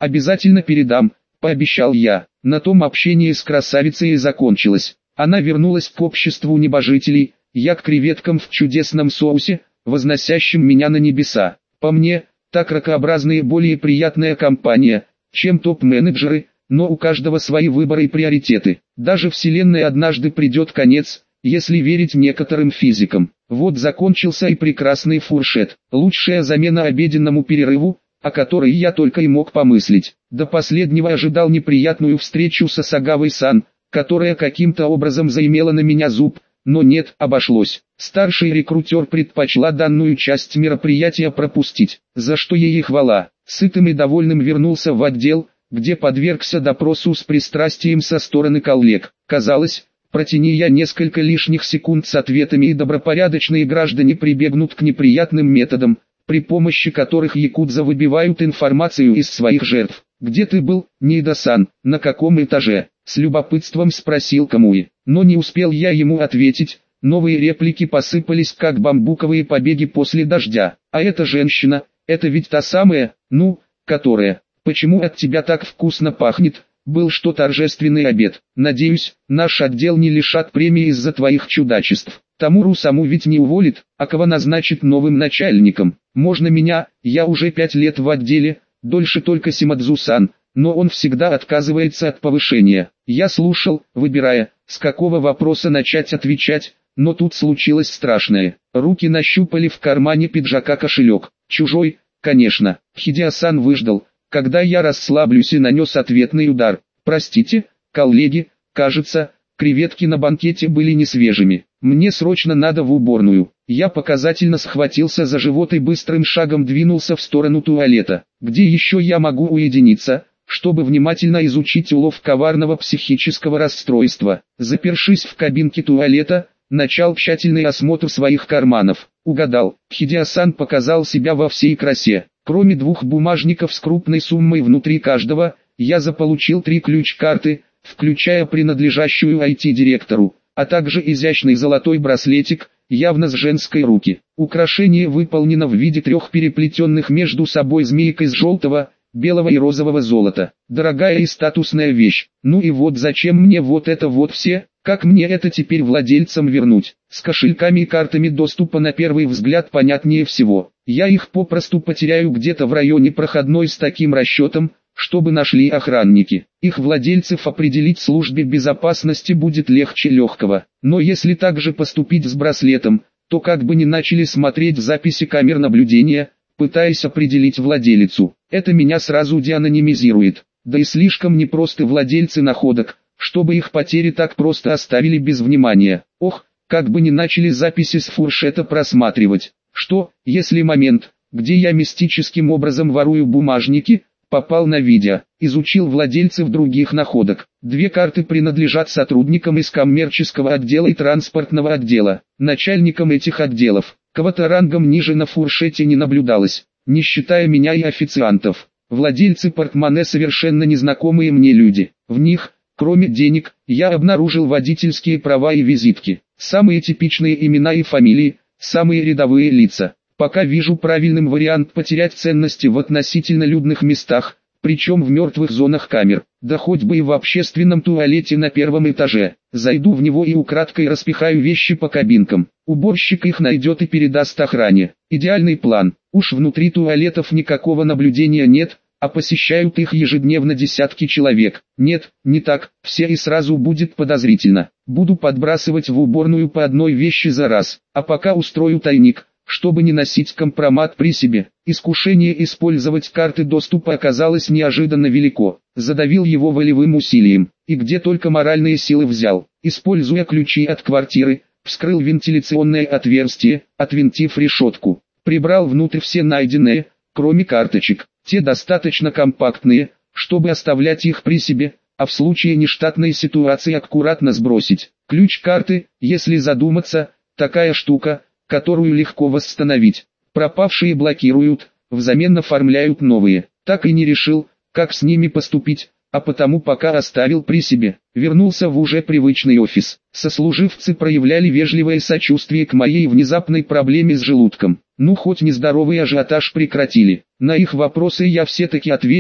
обязательно передам, пообещал я. На том общение с красавицей и закончилось. Она вернулась к обществу небожителей, я к креветкам в чудесном соусе, возносящим меня на небеса. По мне, так ракообразная более приятная компания, чем топ-менеджеры, но у каждого свои выборы и приоритеты. Даже Вселенной однажды придет конец, если верить некоторым физикам. Вот закончился и прекрасный фуршет, лучшая замена обеденному перерыву, о которой я только и мог помыслить. До последнего ожидал неприятную встречу с Асагавой-сан, которая каким-то образом заимела на меня зуб, но нет, обошлось. Старший рекрутер предпочла данную часть мероприятия пропустить, за что ей и хвала. Сытым и довольным вернулся в отдел, где подвергся допросу с пристрастием со стороны коллег. Казалось, протяни я несколько лишних секунд с ответами, и добропорядочные граждане прибегнут к неприятным методам, при помощи которых якудза выбивают информацию из своих жертв. «Где ты был, Ниида-сан, на каком этаже?» — с любопытством спросил Камуи. Но не успел я ему ответить, новые реплики посыпались как бамбуковые побеги после дождя. «А эта женщина, это ведь та самая, которая... Почему от тебя так вкусно пахнет? Был что торжественный обед. Надеюсь, наш отдел не лишат премии из-за твоих чудачеств. Тамуру-саму ведь не уволит, а кого назначит новым начальником? Можно меня, я уже 5 лет в отделе, дольше только Симадзу-сан, но он всегда отказывается от повышения». Я слушал, выбирая, с какого вопроса начать отвечать, но тут случилось страшное. Руки нащупали в кармане пиджака кошелек. Чужой, конечно. Хидео-сан выждал, когда я расслаблюсь, и нанес ответный удар. «Простите, коллеги, кажется, креветки на банкете были не свежими. Мне срочно надо в уборную». Я показательно схватился за живот и быстрым шагом двинулся в сторону туалета. Где еще я могу уединиться, чтобы внимательно изучить улов коварного психического расстройства? Запершись в кабинке туалета, начал тщательный осмотр своих карманов. Угадал, Хидео-сан показал себя во всей красе. Кроме 2 бумажников с крупной суммой внутри каждого, я заполучил 3 ключ-карты, включая принадлежащую IT-директору, а также изящный золотой браслетик, явно с женской руки. Украшение выполнено в виде 3 переплетенных между собой змеек из желтого, белого и розового золота. Дорогая и статусная вещь. Ну и вот зачем мне вот это вот все? Как мне это теперь владельцам вернуть? С кошельками и картами доступа на первый взгляд понятнее всего. Я их попросту потеряю где-то в районе проходной с таким расчетом, чтобы нашли охранники. Их владельцев определить службе безопасности будет легче легкого. Но если так же поступить с браслетом, то как бы ни начали смотреть записи камер наблюдения, пытаясь определить владелицу, это меня сразу деанонимизирует. Да и слишком непросты владельцы находок, чтобы их потери так просто оставили без внимания. Ох, как бы ни начали записи с фуршета просматривать. Что, если момент, где я мистическим образом ворую бумажники, попал на видео? Изучил владельцев других находок. 2 карты принадлежат сотрудникам из коммерческого отдела и транспортного отдела. Начальникам этих отделов, кого-то рангом ниже на фуршете не наблюдалось, не считая меня и официантов. Владельцы портмоне совершенно незнакомые мне люди. В них, кроме денег, я обнаружил водительские права и визитки. Самые типичные имена и фамилии, самые рядовые лица. Пока вижу правильным вариант потерять ценности в относительно людных местах, причем в мертвых зонах камер, да хоть бы и в общественном туалете на 1-м этаже. Зайду в него и украдкой распихаю вещи по кабинкам. Уборщик их найдет и передаст охране. Идеальный план. Уж внутри туалетов никакого наблюдения нет, а посещают их ежедневно десятки человек. Нет, не так, все и сразу будет подозрительно. Буду подбрасывать в уборную по одной вещи за раз, а пока устрою тайник, чтобы не носить компромат при себе. Искушение использовать карты доступа оказалось неожиданно велико. Задавил его волевым усилием, и где только моральные силы взял. Используя ключи от квартиры, вскрыл вентиляционное отверстие, отвинтив решетку. Прибрал внутрь все найденные, кроме карточек. Те достаточно компактные, чтобы оставлять их при себе, а в случае нештатной ситуации аккуратно сбросить. Ключ-карты, если задуматься, такая штука, которую легко восстановить. Пропавшие блокируют, взамен оформляют новые. Так и не решил, как с ними поступить, а потому пока оставил при себе. Вернулся в уже привычный офис. Сослуживцы проявляли вежливое сочувствие к моей внезапной проблеме с желудком. Ну хоть нездоровый ажиотаж прекратили. На их вопросы я все-таки ответил,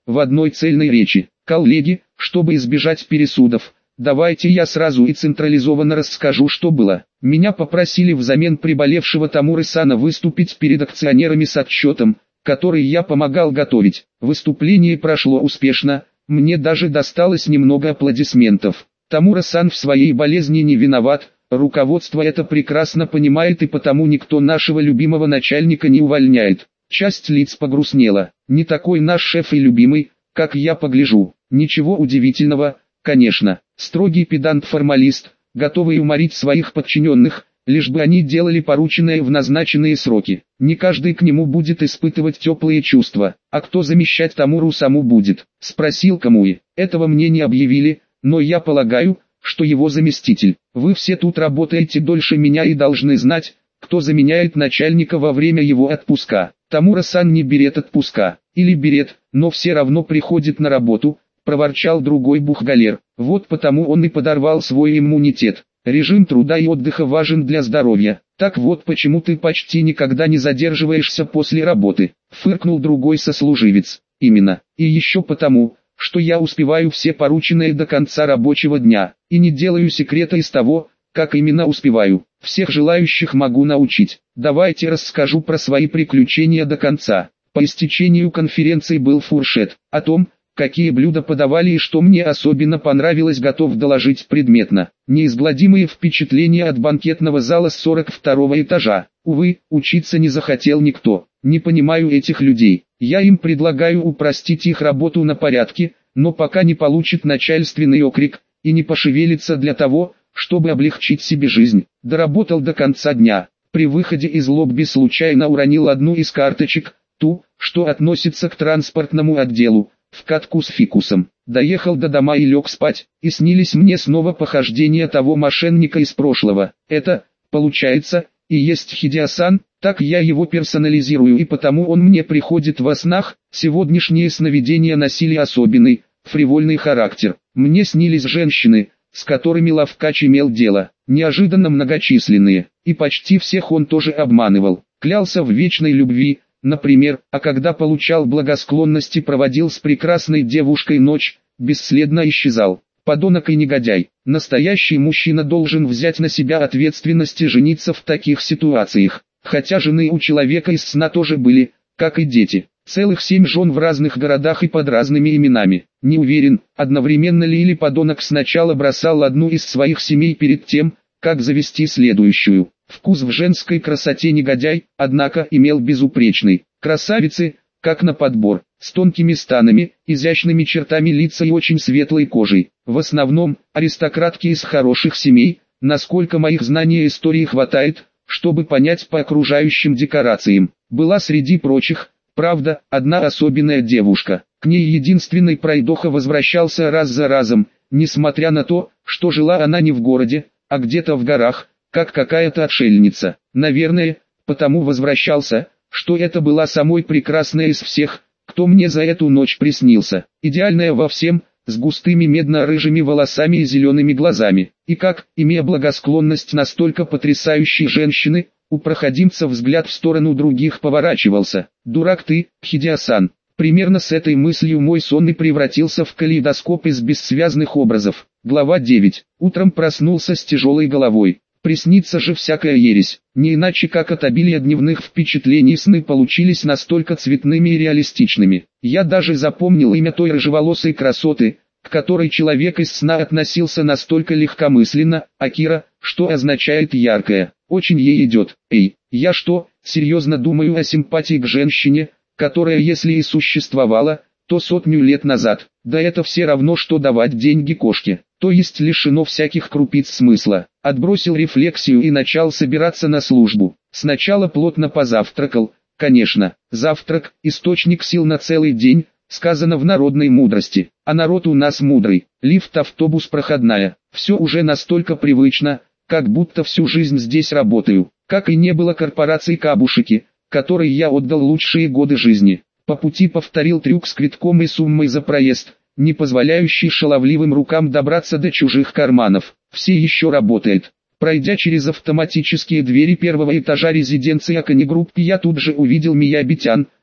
в одной цельной речи: «Коллеги, чтобы избежать пересудов, давайте я сразу и централизованно расскажу, что было. Меня попросили взамен приболевшего Тамуры-сана выступить перед акционерами с отчетом, который я помогал готовить. Выступление прошло успешно, мне даже досталось немного аплодисментов. Тамура-сан в своей болезни не виноват, руководство это прекрасно понимает и потому никто нашего любимого начальника не увольняет». Часть лиц погрустнела. «Не такой наш шеф и любимый, как я погляжу». Ничего удивительного, конечно. Строгий педант-формалист, готовый уморить своих подчиненных, лишь бы они делали порученное в назначенные сроки. Не каждый к нему будет испытывать теплые чувства. «А кто замещать Тамуру-саму будет?» — спросил Камуи. «Этого мне не объявили, но я полагаю, что его заместитель. Вы все тут работаете дольше меня и должны знать, кто заменяет начальника во время его отпуска». «Тамура-сан не берет отпуска. Или берет, но все равно приходит на работу», — проворчал другой бухгалер. «Вот потому он и подорвал свой иммунитет. Режим труда и отдыха важен для здоровья. Так вот почему ты почти никогда не задерживаешься после работы», — фыркнул другой сослуживец. «Именно. И еще потому, что я успеваю все порученные до конца рабочего дня, и не делаю секрета из того, как именно успеваю. Всех желающих могу научить. Давайте расскажу про свои приключения до конца». По истечению конференции был фуршет. О том, какие блюда подавали и что мне особенно понравилось, готов доложить предметно. Неизгладимые впечатления от банкетного зала с 42-го этажа. Увы, учиться не захотел никто. Не понимаю этих людей. Я им предлагаю упростить их работу на порядке, но пока не получит начальственный окрик и не пошевелится для того, чтобы облегчить себе жизнь. Доработал до конца дня. При выходе из лобби случайно уронил одну из карточек, ту, что относится к транспортному отделу, в катку с фикусом. Доехал до дома и лег спать, и снились мне снова похождения того мошенника из прошлого. Это, получается, и есть Хидео-сан, так я его персонализирую и потому он мне приходит во снах. Сегодняшние сновидения носили особенный, фривольный характер. Мне снились женщины, с которыми Лавкач имел дело, неожиданно многочисленные, и почти всех он тоже обманывал. Клялся в вечной любви, например, а когда получал благосклонности, проводил с прекрасной девушкой ночь, бесследно исчезал. Подонок и негодяй. Настоящий мужчина должен взять на себя ответственность и жениться в таких ситуациях. Хотя жены у человека из сна тоже были, как и дети. Целых 7 жен в разных городах и под разными именами. Не уверен, одновременно ли или подонок сначала бросал одну из своих семей перед тем, как завести следующую. Вкус в женской красоте негодяй, однако, имел безупречный. Красавицы, как на подбор, с тонкими станами, изящными чертами лица и очень светлой кожей. В основном, аристократки из хороших семей, насколько моих знаний истории хватает, чтобы понять по окружающим декорациям. Была среди прочих, правда, одна особенная девушка. К ней единственный пройдоха возвращался раз за разом, несмотря на то, что жила она не в городе, а где-то в горах, как какая-то отшельница. Наверное, потому возвращался, что это была самой прекрасная из всех, кто мне за эту ночь приснился. Идеальная во всем, с густыми медно-рыжими волосами и зелеными глазами. И как, имея благосклонность настолько потрясающей женщины, у проходимца взгляд в сторону других поворачивался. «Дурак ты, Хидео-сан». Примерно с этой мыслью мой сон и превратился в калейдоскоп из бессвязных образов. Глава 9. Утром проснулся с тяжелой головой. Приснится же всякая ересь. Не иначе как от обилия дневных впечатлений сны получились настолько цветными и реалистичными. Я даже запомнил имя той рыжеволосой красоты, к которой человек из сна относился настолько легкомысленно, Акира, что означает «яркая». Очень ей идет. Эй, я что, серьезно думаю о симпатии к женщине, которая если и существовала, то 100 лет назад. Да это все равно, что давать деньги кошке, то есть лишено всяких крупиц смысла. Отбросил рефлексию и начал собираться на службу. Сначала плотно позавтракал, конечно. Завтрак – источник сил на целый день, сказано в народной мудрости. А народ у нас мудрый. Лифт, автобус, проходная. Все уже настолько привычно, как будто всю жизнь здесь работаю. Как и не было корпорации Кабушики, которой я отдал лучшие годы жизни. По пути повторил трюк с квитком и суммой за проезд, не позволяющий шаловливым рукам добраться до чужих карманов. Все еще работает. Пройдя через автоматические двери первого этажа резиденции Акани Групп, я тут же увидел Миябитян,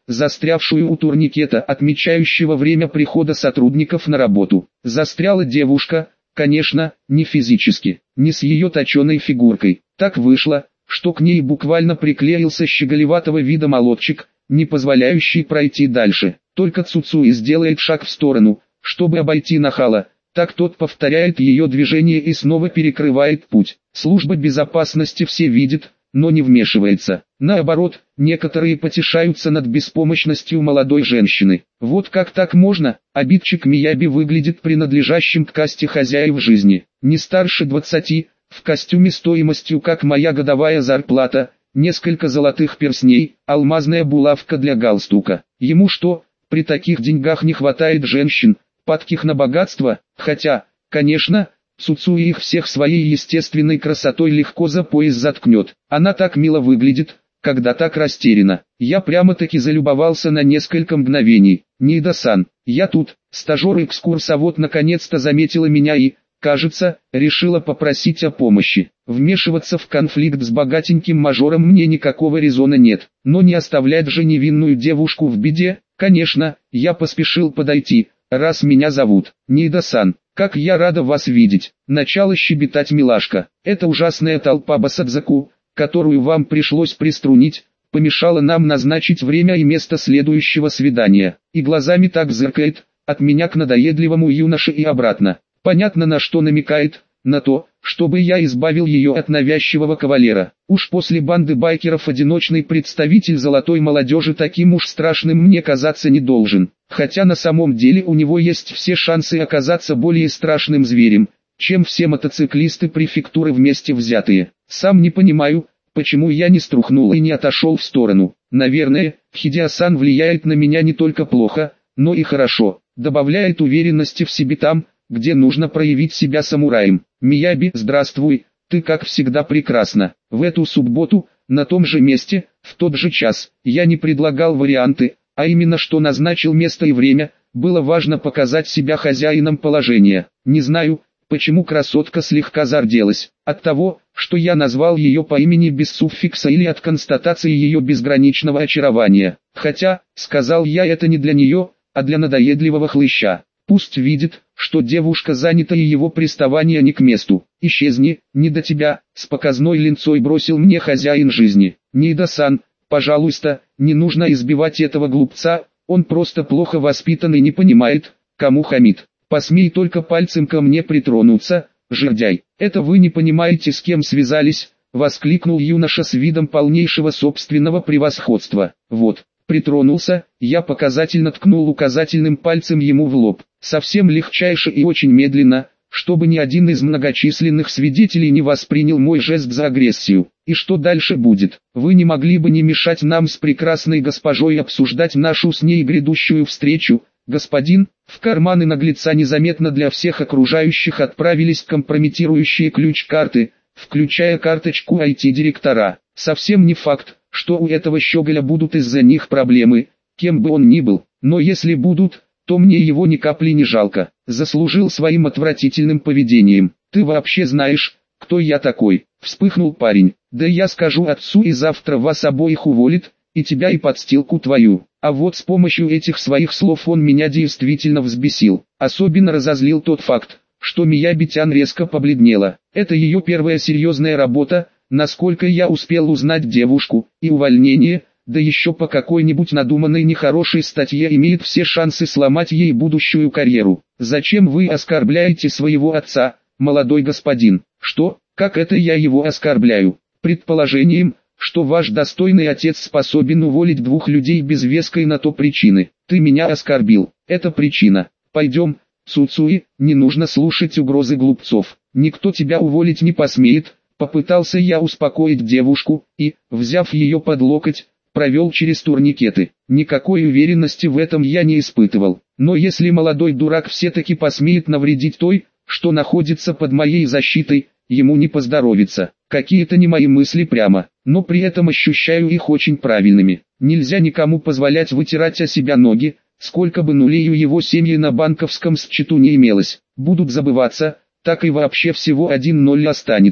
застрявшую у турникета, отмечающего время прихода сотрудников на работу. Застряла девушка, конечно, не физически, не с ее точеной фигуркой. Так вышло, что к ней буквально приклеился щеголеватого вида молодчик, не позволяющий пройти дальше. Только Цуцуи сделает шаг в сторону, чтобы обойти нахала, так тот повторяет ее движение и снова перекрывает путь. Служба безопасности все видит, но не вмешивается. Наоборот, некоторые потешаются над беспомощностью молодой женщины. Вот как так можно? Обидчик Мияби выглядит принадлежащим к касте хозяев жизни. Не старше 20, в костюме стоимостью как моя годовая зарплата, несколько золотых перстней, алмазная булавка для галстука. Ему что, при таких деньгах не хватает женщин, падких на богатство? Хотя, конечно, Цуцуи их всех своей естественной красотой легко за пояс заткнет. Она так мило выглядит, когда так растеряна. Я прямо-таки залюбовался на несколько мгновений. Ниида-сан, я тут. Стажер-экскурсовод наконец-то заметила меня и, кажется, решила попросить о помощи. Вмешиваться в конфликт с богатеньким мажором мне никакого резона нет. Но не оставлять же невинную девушку в беде. Конечно, я поспешил подойти, раз меня зовут. Ниида-сан, как я рада вас видеть. Начала щебетать милашка. Эта ужасная толпа басадзаку, которую вам пришлось приструнить, помешала нам назначить время и место следующего свидания. И глазами так зыркает, от меня к надоедливому юноше и обратно. Понятно, на что намекает, на то, чтобы я избавил ее от навязчивого кавалера. Уж после банды байкеров одиночный представитель золотой молодежи таким уж страшным мне казаться не должен. Хотя на самом деле у него есть все шансы оказаться более страшным зверем, чем все мотоциклисты префектуры вместе взятые. Сам не понимаю, почему я не струхнул и не отошел в сторону. Наверное, Хидео-сан влияет на меня не только плохо, но и хорошо. Добавляет уверенности в себе там, где нужно проявить себя самураем. Мияби, здравствуй, ты как всегда прекрасна. В эту субботу, на том же месте, в тот же час, я не предлагал варианты, а именно что назначил место и время. Было важно показать себя хозяином положения. Не знаю, почему красотка слегка зарделась. От того, что я назвал ее по имени без суффикса или от констатации ее безграничного очарования. Хотя, сказал я это не для нее, а для надоедливого хлыща. Пусть видит, что девушка занята и его приставания не к месту. Исчезни, не до тебя, с показной линцой бросил мне хозяин жизни. Ниида-сан, пожалуйста, не нужно избивать этого глупца, он просто плохо воспитан и не понимает, кому хамит. Посмей только пальцем ко мне притронуться, жердяй. Это вы не понимаете, с кем связались, воскликнул юноша с видом полнейшего собственного превосходства. Вот. Притронулся, я показательно ткнул указательным пальцем ему в лоб, совсем легчайше и очень медленно, чтобы ни один из многочисленных свидетелей не воспринял мой жест за агрессию. И что дальше будет? Вы не могли бы не мешать нам с прекрасной госпожой обсуждать нашу с ней грядущую встречу, господин? В карманы наглеца незаметно для всех окружающих отправились компрометирующие ключ-карты, включая карточку IT-директора. Совсем не факт, что у этого щеголя будут из-за них проблемы, кем бы он ни был, но если будут, то мне его ни капли не жалко. Заслужил своим отвратительным поведением. Ты вообще знаешь, кто я такой? Вспыхнул парень. Да я скажу отцу, и завтра вас обоих уволит, и тебя, и подстилку твою. А вот с помощью этих своих слов он меня действительно взбесил. Особенно разозлил тот факт, что Мияби-тян резко побледнела. Это ее первая серьезная работа, насколько я успел узнать девушку, и увольнение, да еще по какой-нибудь надуманной нехорошей статье, имеет все шансы сломать ей будущую карьеру. Зачем вы оскорбляете своего отца, молодой господин? Что, как это я его оскорбляю? Предположением, что ваш достойный отец способен уволить двух людей без веской на то причины. Ты меня оскорбил, это причина. Пойдем, Цуцуи, не нужно слушать угрозы глупцов. Никто тебя уволить не посмеет. Попытался я успокоить девушку, и, взяв ее под локоть, провел через турникеты. Никакой уверенности в этом я не испытывал. Но если молодой дурак все-таки посмеет навредить той, что находится под моей защитой, ему не поздоровится. Какие-то не мои мысли прямо, но при этом ощущаю их очень правильными. Нельзя никому позволять вытирать о себя ноги, сколько бы нулей у его семьи на банковском счету не имелось. Будут забываться, так и вообще всего 1-0 останется.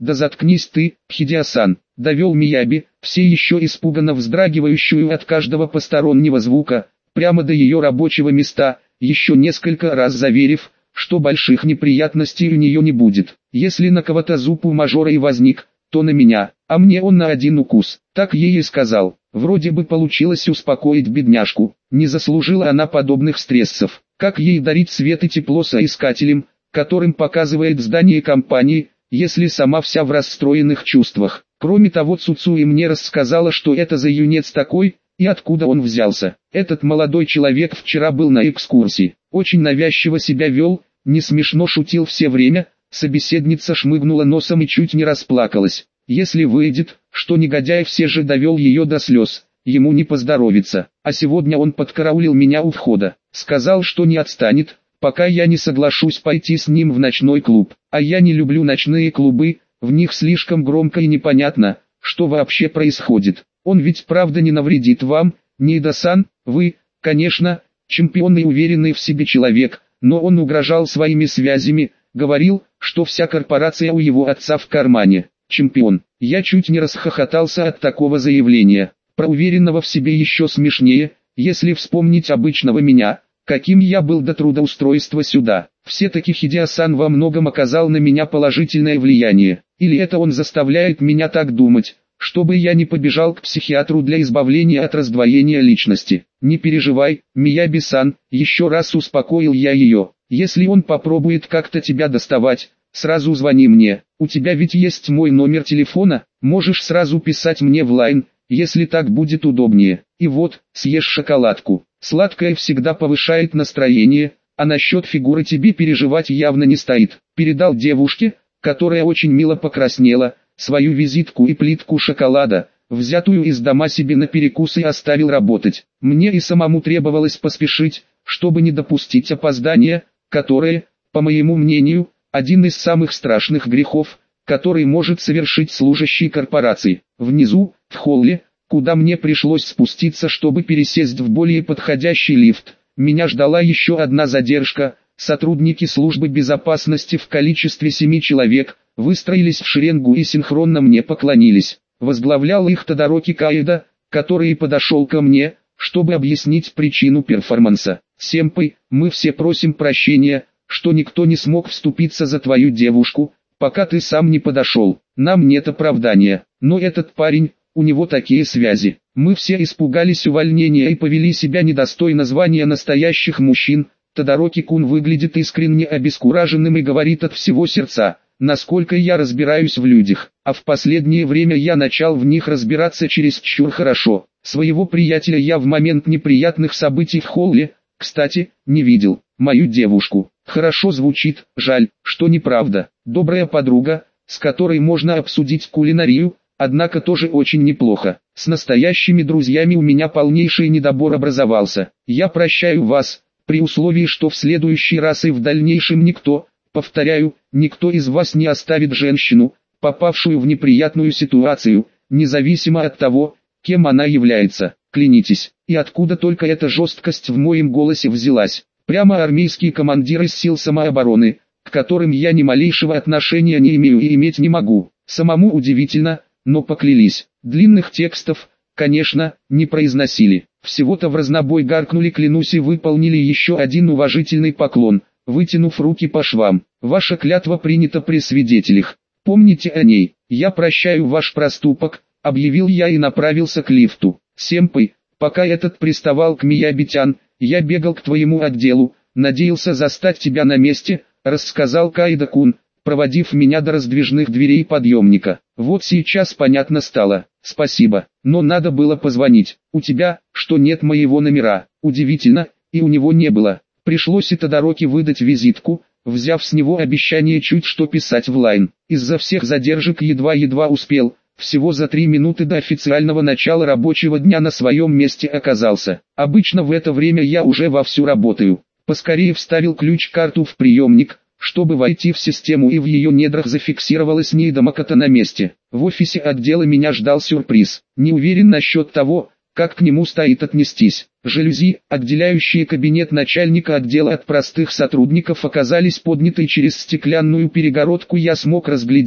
«Да заткнись ты, Хидиасан», — довел Мияби, все еще испуганно вздрагивающую от каждого постороннего звука, прямо до ее рабочего места, еще несколько раз заверив, что больших неприятностей у нее не будет. Если на кого-то зуб у мажора и возник, то на меня, а мне он на один укус. Так ей и сказал. Вроде бы получилось успокоить бедняжку. Не заслужила она подобных стрессов. Как ей дарить свет и тепло соискателям, которым показывает здание компании, если сама вся в расстроенных чувствах. Кроме того, Цуцуи мне рассказала, что это за юнец такой, и откуда он взялся. Этот молодой человек вчера был на экскурсии, очень навязчиво себя вел, не смешно шутил все время. Собеседница шмыгнула носом и чуть не расплакалась. Если выйдет, что негодяй все же довел ее до слез, ему не поздоровится. А сегодня он подкараулил меня у входа, сказал, что не отстанет, пока я не соглашусь пойти с ним в ночной клуб. А я не люблю ночные клубы, в них слишком громко и непонятно, что вообще происходит. Он ведь правда не навредит вам, Ниида-сан, вы, конечно, чемпион и уверенный в себе человек, но он угрожал своими связями, говорил, что вся корпорация у его отца в кармане. Чемпион. Я чуть не расхохотался от такого заявления. Про уверенного в себе еще смешнее, если вспомнить обычного меня, каким я был до трудоустройства сюда. Все-таки Хидиасан во многом оказал на меня положительное влияние. Или это он заставляет меня так думать, чтобы я не побежал к психиатру для избавления от раздвоения личности. Не переживай, Мияби-сан, еще раз успокоил я ее. Если он попробует как-то тебя доставать, сразу звони мне. У тебя ведь есть мой номер телефона, можешь сразу писать мне в лайн, если так будет удобнее. И вот, съешь шоколадку. Сладкое всегда повышает настроение, а насчет фигуры тебе переживать явно не стоит. Передал девушке, которая очень мило покраснела, свою визитку и плитку шоколада, взятую из дома себе на перекус, и оставил работать. Мне и самому требовалось поспешить, чтобы не допустить опоздания, которое, по моему мнению, один из самых страшных грехов, который может совершить служащий корпорации. Внизу, в холле, куда мне пришлось спуститься, чтобы пересесть в более подходящий лифт, меня ждала еще одна задержка. Сотрудники службы безопасности в количестве 7 человек выстроились в шеренгу и синхронно мне поклонились. Возглавлял их Тодароки Каэда, который подошел ко мне, чтобы объяснить причину перформанса. «Сэмпэй, мы все просим прощения, что никто не смог вступиться за твою девушку, пока ты сам не подошел. Нам нет оправдания, но этот парень, у него такие связи. Мы все испугались увольнения и повели себя недостойно звания настоящих мужчин». Тодароки-кун выглядит искренне обескураженным и говорит от всего сердца, насколько я разбираюсь в людях, а в последнее время я начал в них разбираться чересчур хорошо. Своего приятеля я в момент неприятных событий в холле, кстати, не видел. Мою девушку. Хорошо звучит, жаль, что неправда. Добрая подруга, с которой можно обсудить кулинарию, однако тоже очень неплохо. С настоящими друзьями у меня полнейший недобор образовался. Я прощаю вас, при условии, что в следующий раз и в дальнейшем никто, повторяю, никто из вас не оставит женщину, попавшую в неприятную ситуацию, независимо от того, кем она является. Клянитесь. И откуда только эта жесткость в моем голосе взялась? Прямо армейские командиры сил самообороны, к которым я ни малейшего отношения не имею и иметь не могу. Самому удивительно, но поклялись. Длинных текстов, конечно, не произносили. Всего-то в разнобой гаркнули «клянусь» и выполнили еще один уважительный поклон, вытянув руки по швам. Ваша клятва принята при свидетелях. Помните о ней. Я прощаю ваш проступок, объявил я и направился к лифту. Сэмпэй, пока этот приставал к Мияби-тян, я бегал к твоему отделу, надеялся застать тебя на месте, рассказал Каэда-кун, проводив меня до раздвижных дверей подъемника. Вот сейчас понятно стало. Спасибо, но надо было позвонить. У тебя, что нет моего номера? Удивительно, и у него не было. Пришлось и Тодароки выдать визитку, взяв с него обещание чуть что писать в лайн. Из-за всех задержек едва-едва успел. Всего за 3 минуты до официального начала рабочего дня на своем месте оказался. Обычно в это время я уже вовсю работаю. Поскорее вставил ключ-карту в приемник, чтобы войти в систему, и в ее недрах зафиксировалась Ниида Макото на месте. В офисе отдела меня ждал сюрприз. Не уверен насчет того, как к нему стоит отнестись. Жалюзи, отделяющие кабинет начальника отдела от простых сотрудников, оказались подняты, и через стеклянную перегородку я смог разглядеть,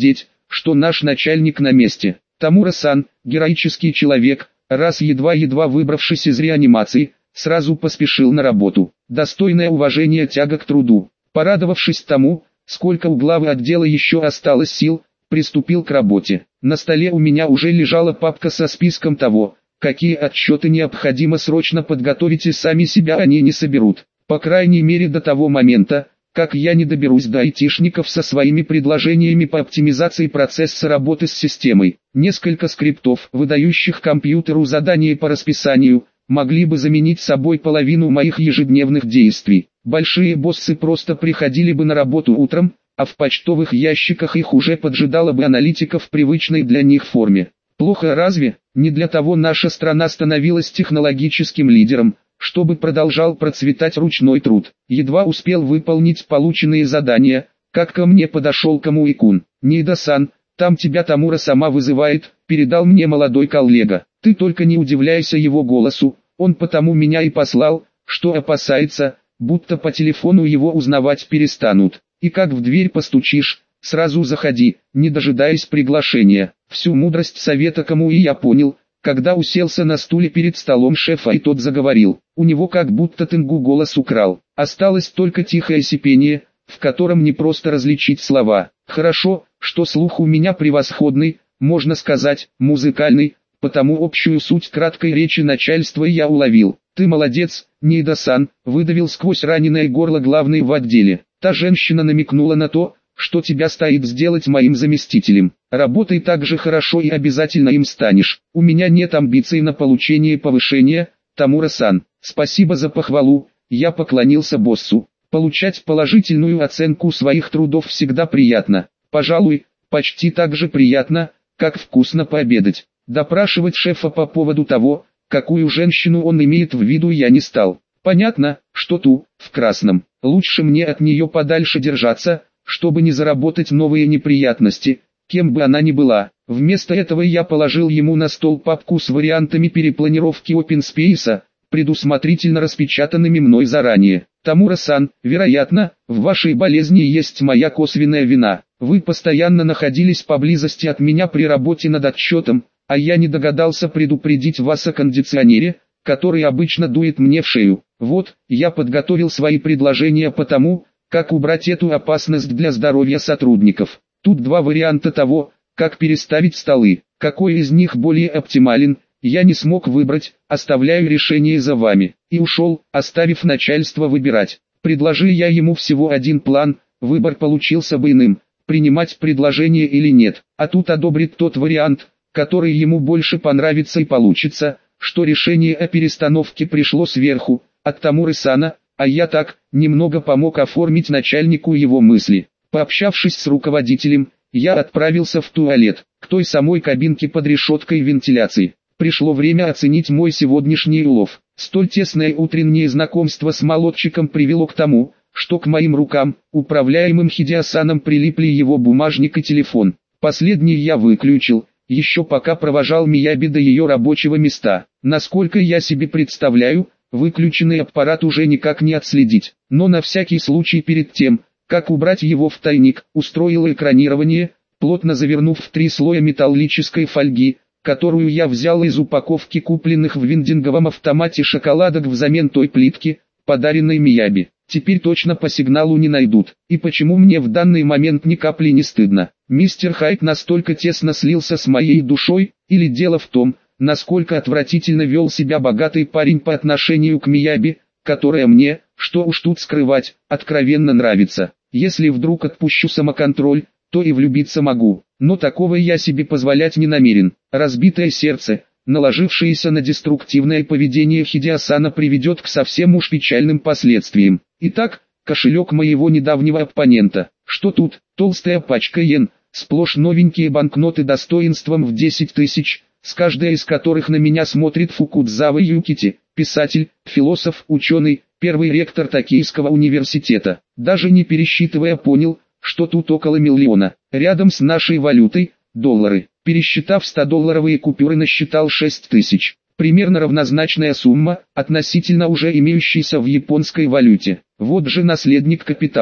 что наш начальник на месте. Тамура-сан, героический человек, раз едва-едва выбравшись из реанимации, сразу поспешил на работу. Достойное уважение тяга к труду. Порадовавшись тому, сколько у главы отдела еще осталось сил, приступил к работе. На столе у меня уже лежала папка со списком того, какие отчеты необходимо срочно подготовить, и сами себя они не соберут. По крайней мере до того момента, как я не доберусь до айтишников со своими предложениями по оптимизации процесса работы с системой. Несколько скриптов, выдающих компьютеру задания по расписанию, могли бы заменить собой половину моих ежедневных действий. Большие боссы просто приходили бы на работу утром, а в почтовых ящиках их уже поджидала бы аналитика в привычной для них форме. Плохо разве? Не для того наша страна становилась технологическим лидером, чтобы продолжал процветать ручной труд. Едва успел выполнить полученные задания, как ко мне подошел Камуи-кун. «Ниида-сан, там тебя Тамура сама вызывает», — передал мне молодой коллега. «Ты только не удивляйся его голосу, он потому меня и послал, что опасается, будто по телефону его узнавать перестанут. И как в дверь постучишь, сразу заходи, не дожидаясь приглашения». Всю мудрость совета Камуи я понял, когда уселся на стуле перед столом шефа, и тот заговорил. У него как будто Тенгу голос украл. Осталось только тихое сипение, в котором не просто различить слова. Хорошо, что слух у меня превосходный, можно сказать, музыкальный, потому общую суть краткой речи начальства я уловил. «Ты молодец, Ниида-сан», — выдавил сквозь раненое горло главный в отделе. «Та женщина намекнула на то, что тебя стоит сделать моим заместителем. Работай так же хорошо и обязательно им станешь. У меня нет амбиций на получение повышения, Тамура-сан». «Спасибо за похвалу», — я поклонился боссу. Получать положительную оценку своих трудов всегда приятно. Пожалуй, почти так же приятно, как вкусно пообедать. Допрашивать шефа по поводу того, какую женщину он имеет в виду, я не стал. Понятно, что ту, в красном. Лучше мне от нее подальше держаться, чтобы не заработать новые неприятности, кем бы она ни была. Вместо этого я положил ему на стол папку с вариантами перепланировки OpenSpace, предусмотрительно распечатанными мной заранее. «Тамура-сан, вероятно, в вашей болезни есть моя косвенная вина. Вы постоянно находились поблизости от меня при работе над отчетом, а я не догадался предупредить вас о кондиционере, который обычно дует мне в шею. Вот, я подготовил свои предложения по тому, как убрать эту опасность для здоровья сотрудников. Тут два варианта того, как переставить столы. Какой из них более оптимален, я не смог выбрать, оставляю решение за вами». И ушел, оставив начальство выбирать. Предложи я ему всего один план, выбор получился бы иным, принимать предложение или нет. А тут одобрит тот вариант, который ему больше понравится, и получится, что решение о перестановке пришло сверху, от Тамуры-сана, а я так, немного помог оформить начальнику его мысли. Пообщавшись с руководителем, я отправился в туалет, к той самой кабинке под решеткой вентиляции. Пришло время оценить мой сегодняшний улов. Столь тесное утреннее знакомство с молодчиком привело к тому, что к моим рукам, управляемым Хидеосаном, прилипли его бумажник и телефон. Последний я выключил, еще пока провожал Мияби до ее рабочего места. Насколько я себе представляю, выключенный аппарат уже никак не отследить. Но на всякий случай перед тем, как убрать его в тайник, устроил экранирование, плотно завернув в 3 слоя металлической фольги, которую я взял из упаковки купленных в вендинговом автомате шоколадок взамен той плитки, подаренной Мияби. Теперь точно по сигналу не найдут. И почему мне в данный момент ни капли не стыдно? Мистер Хайд настолько тесно слился с моей душой, или дело в том, насколько отвратительно вел себя богатый парень по отношению к Мияби, которая мне, что уж тут скрывать, откровенно нравится. Если вдруг отпущу самоконтроль, то и влюбиться могу. Но такого я себе позволять не намерен. Разбитое сердце, наложившееся на деструктивное поведение Хидеосана, приведет к совсем уж печальным последствиям. Итак, кошелек моего недавнего оппонента. Что тут? Толстая пачка йен, сплошь новенькие банкноты достоинством в 10 тысяч, с каждой из которых на меня смотрит Фукудзава Юкити, писатель, философ, ученый, первый ректор Токийского университета. Даже не пересчитывая, понял, что тут около миллиона. Рядом с нашей валютой, доллары. Пересчитав 100-долларовые купюры, насчитал 6 тысяч. Примерно равнозначная сумма, относительно уже имеющейся в японской валюте. Вот же наследник капиталов.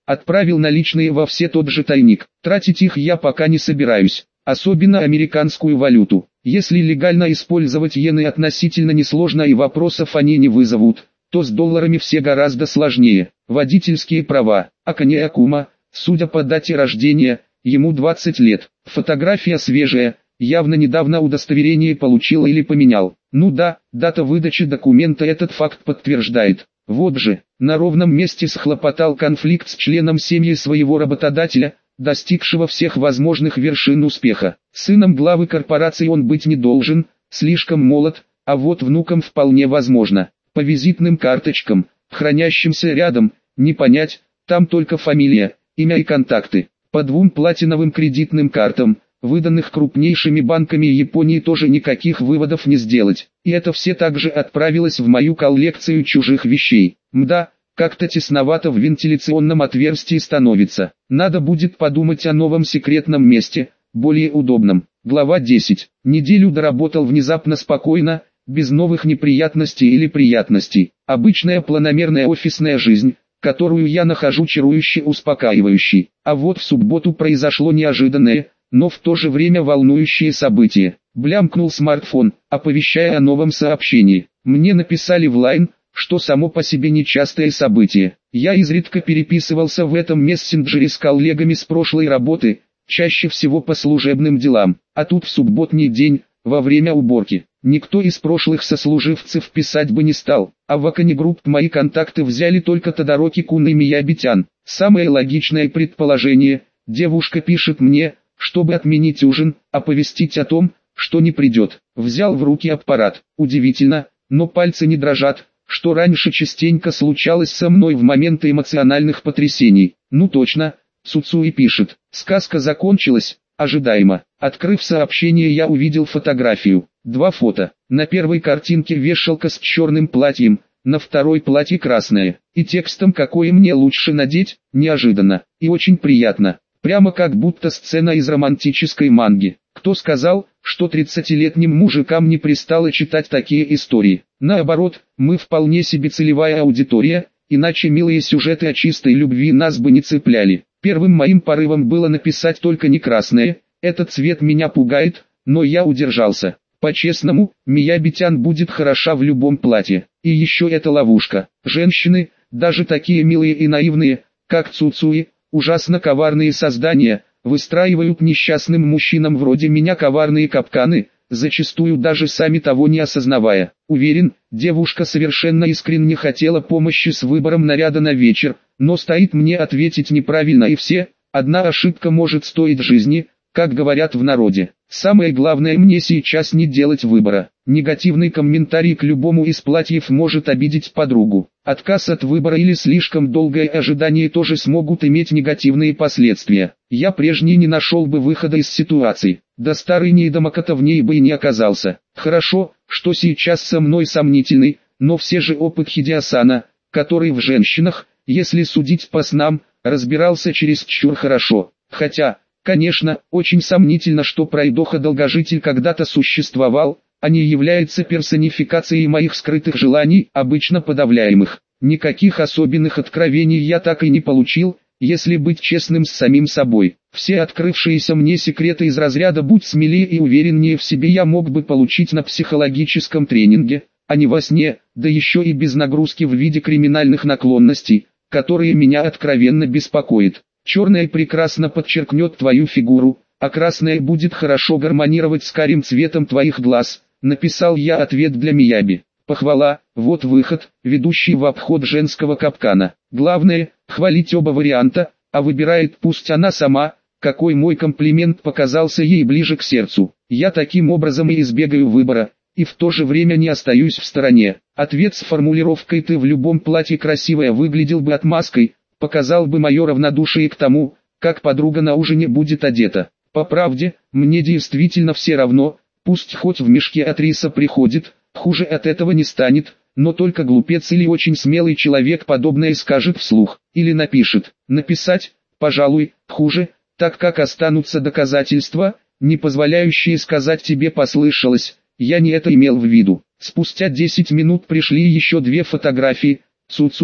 Отправил наличные во все тот же тайник. Тратить их я пока не собираюсь, особенно американскую валюту. Если легально использовать иены относительно несложно и вопросов они не вызовут, то с долларами все гораздо сложнее. Водительские права. Акане Акума, судя по дате рождения, ему 20 лет. Фотография свежая, явно недавно удостоверение получил или поменял. Ну да, дата выдачи документа этот факт подтверждает. Вот же, на ровном месте схлопотал конфликт с членом семьи своего работодателя, достигшего всех возможных вершин успеха. Сыном главы корпорации он быть не должен, слишком молод, а вот внуком вполне возможно. По визитным карточкам, хранящимся рядом, не понять, там только фамилия, имя и контакты. По 2 платиновым кредитным картам, выданных крупнейшими банками Японии, тоже никаких выводов не сделать. И это все также отправилось в мою коллекцию чужих вещей. Мда, как-то тесновато в вентиляционном отверстии становится. Надо будет подумать о новом секретном месте, более удобном. Глава 10. Неделю доработал внезапно спокойно, без новых неприятностей или приятностей. Обычная планомерная офисная жизнь, которую я нахожу чарующе успокаивающей. А вот в субботу произошло неожиданное, но в то же время волнующее событие. Блямкнул смартфон, оповещая о новом сообщении. Мне написали в Line, что само по себе нечастое событие. Я изредка переписывался в этом мессенджере с коллегами с прошлой работы, чаще всего по служебным делам. А тут в субботний день, во время уборки, никто из прошлых сослуживцев писать бы не стал, а в Акане Групп мои контакты взяли только Тодороки-кун и Миябитян. Самое логичное предположение, девушка пишет мне, чтобы отменить ужин, оповестить о том, что не придет. Взял в руки аппарат. Удивительно, но пальцы не дрожат, что раньше частенько случалось со мной в моменты эмоциональных потрясений. Ну точно, Цуцуи пишет. Сказка закончилась, ожидаемо. Открыв сообщение, я увидел фотографию. 2 фото. На первой картинке вешалка с черным платьем, на второй платье красное. И текстом «Какое мне лучше надеть?» Неожиданно и очень приятно. Прямо как будто сцена из романтической манги. Кто сказал, что 30-летним мужикам не пристало читать такие истории? Наоборот, мы вполне себе целевая аудитория, иначе милые сюжеты о чистой любви нас бы не цепляли. Первым моим порывом было написать только не красное, этот цвет меня пугает, но я удержался. По-честному, Миябитян будет хороша в любом платье. И еще это ловушка. Женщины, даже такие милые и наивные, как Цуцуи, ужасно коварные создания, выстраивают несчастным мужчинам вроде меня коварные капканы, зачастую даже сами того не осознавая. Уверен, девушка совершенно искренне хотела помощи с выбором наряда на вечер, но стоит мне ответить неправильно и все, одна ошибка может стоить жизни, как говорят в народе. Самое главное мне сейчас не делать выбора. Негативный комментарий к любому из платьев может обидеть подругу. Отказ от выбора или слишком долгое ожидание тоже смогут иметь негативные последствия. Я прежний не нашел бы выхода из ситуации. Да старый Нейдамаката в ней бы и не оказался. Хорошо, что сейчас со мной сомнительный, но все же опыт Хидеосана, который в женщинах, если судить по снам, разбирался чересчур хорошо. Хотя, конечно, очень сомнительно, что пройдоха-долгожитель когда-то существовал, а не является персонификацией моих скрытых желаний, обычно подавляемых. Никаких особенных откровений я так и не получил, если быть честным с самим собой. Все открывшиеся мне секреты из разряда «будь смелее и увереннее в себе» я мог бы получить на психологическом тренинге, а не во сне, да еще и без нагрузки в виде криминальных наклонностей, которые меня откровенно беспокоят. Черное прекрасно подчеркнет твою фигуру, а красное будет хорошо гармонировать с карим цветом твоих глаз, написал я ответ для Мияби. Похвала, вот выход, ведущий в обход женского капкана. Главное, хвалить оба варианта, а выбирает пусть она сама, какой мой комплимент показался ей ближе к сердцу. Я таким образом и избегаю выбора, и в то же время не остаюсь в стороне. Ответ с формулировкой «ты в любом платье красивая» выглядел бы отмазкой, показал бы мое равнодушие к тому, как подруга на ужине будет одета. По правде, мне действительно все равно, пусть хоть в мешке от риса приходит, хуже от этого не станет, но только глупец или очень смелый человек подобное скажет вслух, или напишет. Написать, пожалуй, хуже, так как останутся доказательства, не позволяющие сказать тебе послышалось, я не это имел в виду. Спустя 10 минут пришли еще 2 фотографии, Цуцуи,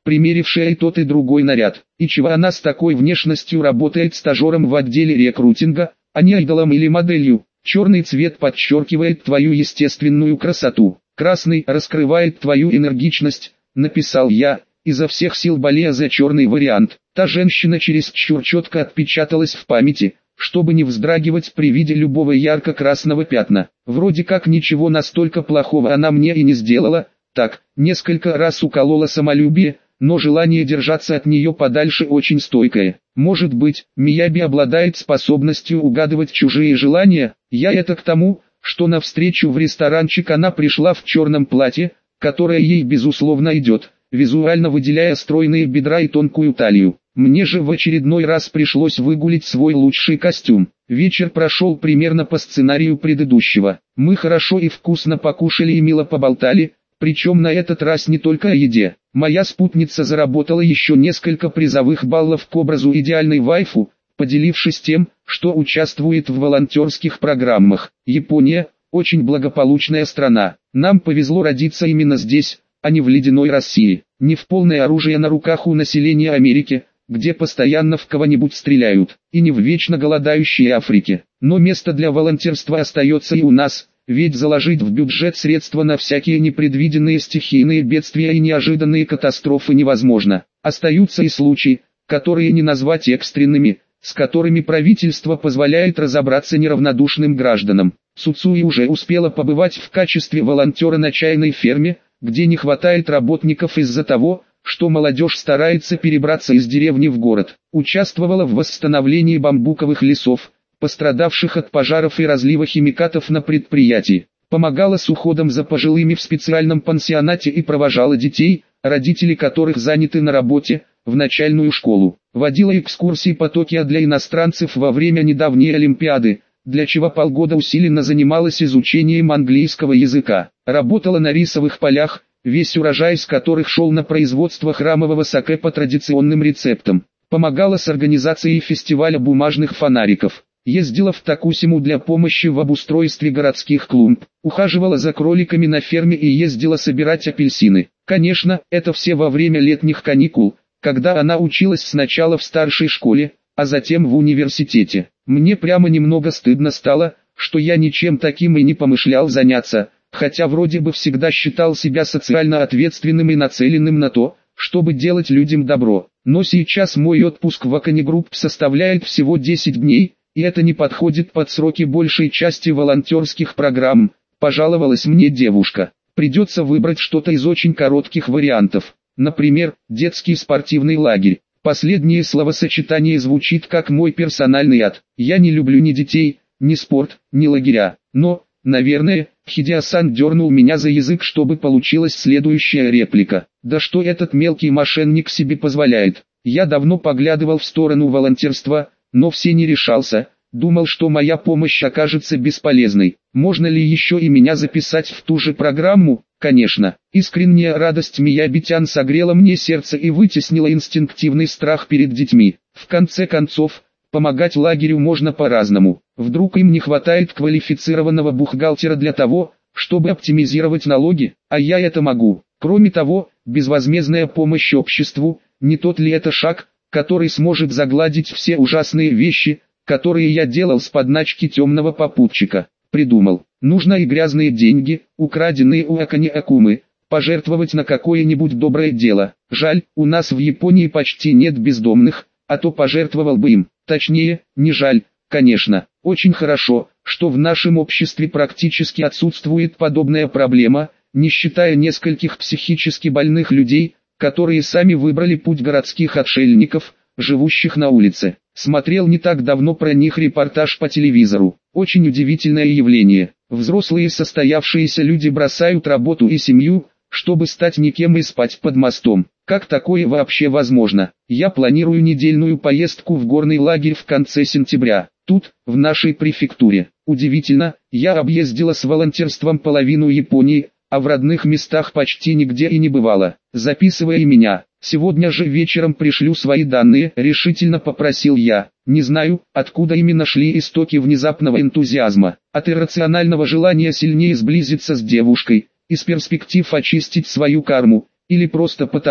примерившая и тот и другой наряд. И чего она с такой внешностью работает стажером в отделе рекрутинга, а не айдолом или моделью? Черный цвет подчеркивает твою естественную красоту, красный раскрывает твою энергичность, написал я, изо всех сил болея за черный вариант. Та женщина чересчур четко отпечаталась в памяти, чтобы не вздрагивать при виде любого ярко-красного пятна. Вроде как ничего настолько плохого она мне и не сделала, так, несколько раз уколола самолюбие, но желание держаться от нее подальше очень стойкое. Может быть, Мияби обладает способностью угадывать чужие желания? Я это к тому, что навстречу в ресторанчик она пришла в черном платье, которое ей безусловно идет, визуально выделяя стройные бедра и тонкую талию. Мне же в очередной раз пришлось выгулить свой лучший костюм. Вечер прошел примерно по сценарию предыдущего. Мы хорошо и вкусно покушали и мило поболтали, причем на этот раз не только о еде. Моя спутница заработала еще несколько призовых баллов к образу идеальной вайфу, поделившись тем, что участвует в волонтерских программах. Япония – очень благополучная страна. Нам повезло родиться именно здесь, а не в ледяной России. Не в полное оружие на руках у населения Америки, где постоянно в кого-нибудь стреляют, и не в вечно голодающей Африке. Но место для волонтерства остается и у нас, ведь заложить в бюджет средства на всякие непредвиденные стихийные бедствия и неожиданные катастрофы невозможно. Остаются и случаи, которые не назвать экстренными, с которыми правительство позволяет разобраться неравнодушным гражданам. Суцуи уже успела побывать в качестве волонтера на чайной ферме, где не хватает работников из-за того, что молодежь старается перебраться из деревни в город. Участвовала в восстановлении бамбуковых лесов, пострадавших от пожаров и разлива химикатов на предприятии. Помогала с уходом за пожилыми в специальном пансионате и провожала детей, родители которых заняты на работе, в начальную школу. Водила экскурсии по Токио для иностранцев во время недавней Олимпиады, для чего полгода усиленно занималась изучением английского языка. Работала на рисовых полях, весь урожай из которых шел на производство храмового саке по традиционным рецептам. Помогала с организацией фестиваля бумажных фонариков. Ездила в Токусиму для помощи в обустройстве городских клумб. Ухаживала за кроликами на ферме и ездила собирать апельсины. Конечно, это все во время летних каникул, когда она училась сначала в старшей школе, а затем в университете. Мне прямо немного стыдно стало, что я ничем таким и не помышлял заняться, хотя вроде бы всегда считал себя социально ответственным и нацеленным на то, чтобы делать людям добро. Но сейчас мой отпуск в Аконегрупп составляет всего 10 дней, и это не подходит под сроки большей части волонтерских программ, пожаловалась мне девушка. Придется выбрать что-то из очень коротких вариантов, например, детский спортивный лагерь. Последнее словосочетание звучит как мой персональный ад. Я не люблю ни детей, ни спорт, ни лагеря. Но, наверное, Хидео-сан дернул меня за язык, чтобы получилась следующая реплика. Да что этот мелкий мошенник себе позволяет? Я давно поглядывал в сторону волонтерства, но все не решался, думал, что моя помощь окажется бесполезной. Можно ли еще и меня записать в ту же программу? Конечно. Искренняя радость Миябитян согрела мне сердце и вытеснила инстинктивный страх перед детьми. В конце концов, помогать лагерю можно по-разному. Вдруг им не хватает квалифицированного бухгалтера для того, чтобы оптимизировать налоги, а я это могу. Кроме того, безвозмездная помощь обществу, не тот ли это шаг, который сможет загладить все ужасные вещи, которые я делал с подначки темного попутчика. Придумал. Нужно и грязные деньги, украденные у Акане-Акумы, пожертвовать на какое-нибудь доброе дело. Жаль, у нас в Японии почти нет бездомных, а то пожертвовал бы им. Точнее, не жаль, конечно. Очень хорошо, что в нашем обществе практически отсутствует подобная проблема, не считая нескольких психически больных людей, которые сами выбрали путь городских отшельников, живущих на улице. Смотрел не так давно про них репортаж по телевизору. Очень удивительное явление. Взрослые состоявшиеся люди бросают работу и семью, чтобы стать никем и спать под мостом. Как такое вообще возможно? Я планирую недельную поездку в горный лагерь в конце сентября. Тут, в нашей префектуре. Удивительно, я объездила с волонтерством половину Японии, а в родных местах почти нигде и не бывало. Записывай и меня. Сегодня же вечером пришлю свои данные, решительно попросил я. Не знаю, откуда именно шли истоки внезапного энтузиазма. От иррационального желания сильнее сблизиться с девушкой, из перспектив очистить свою карму, или просто потому,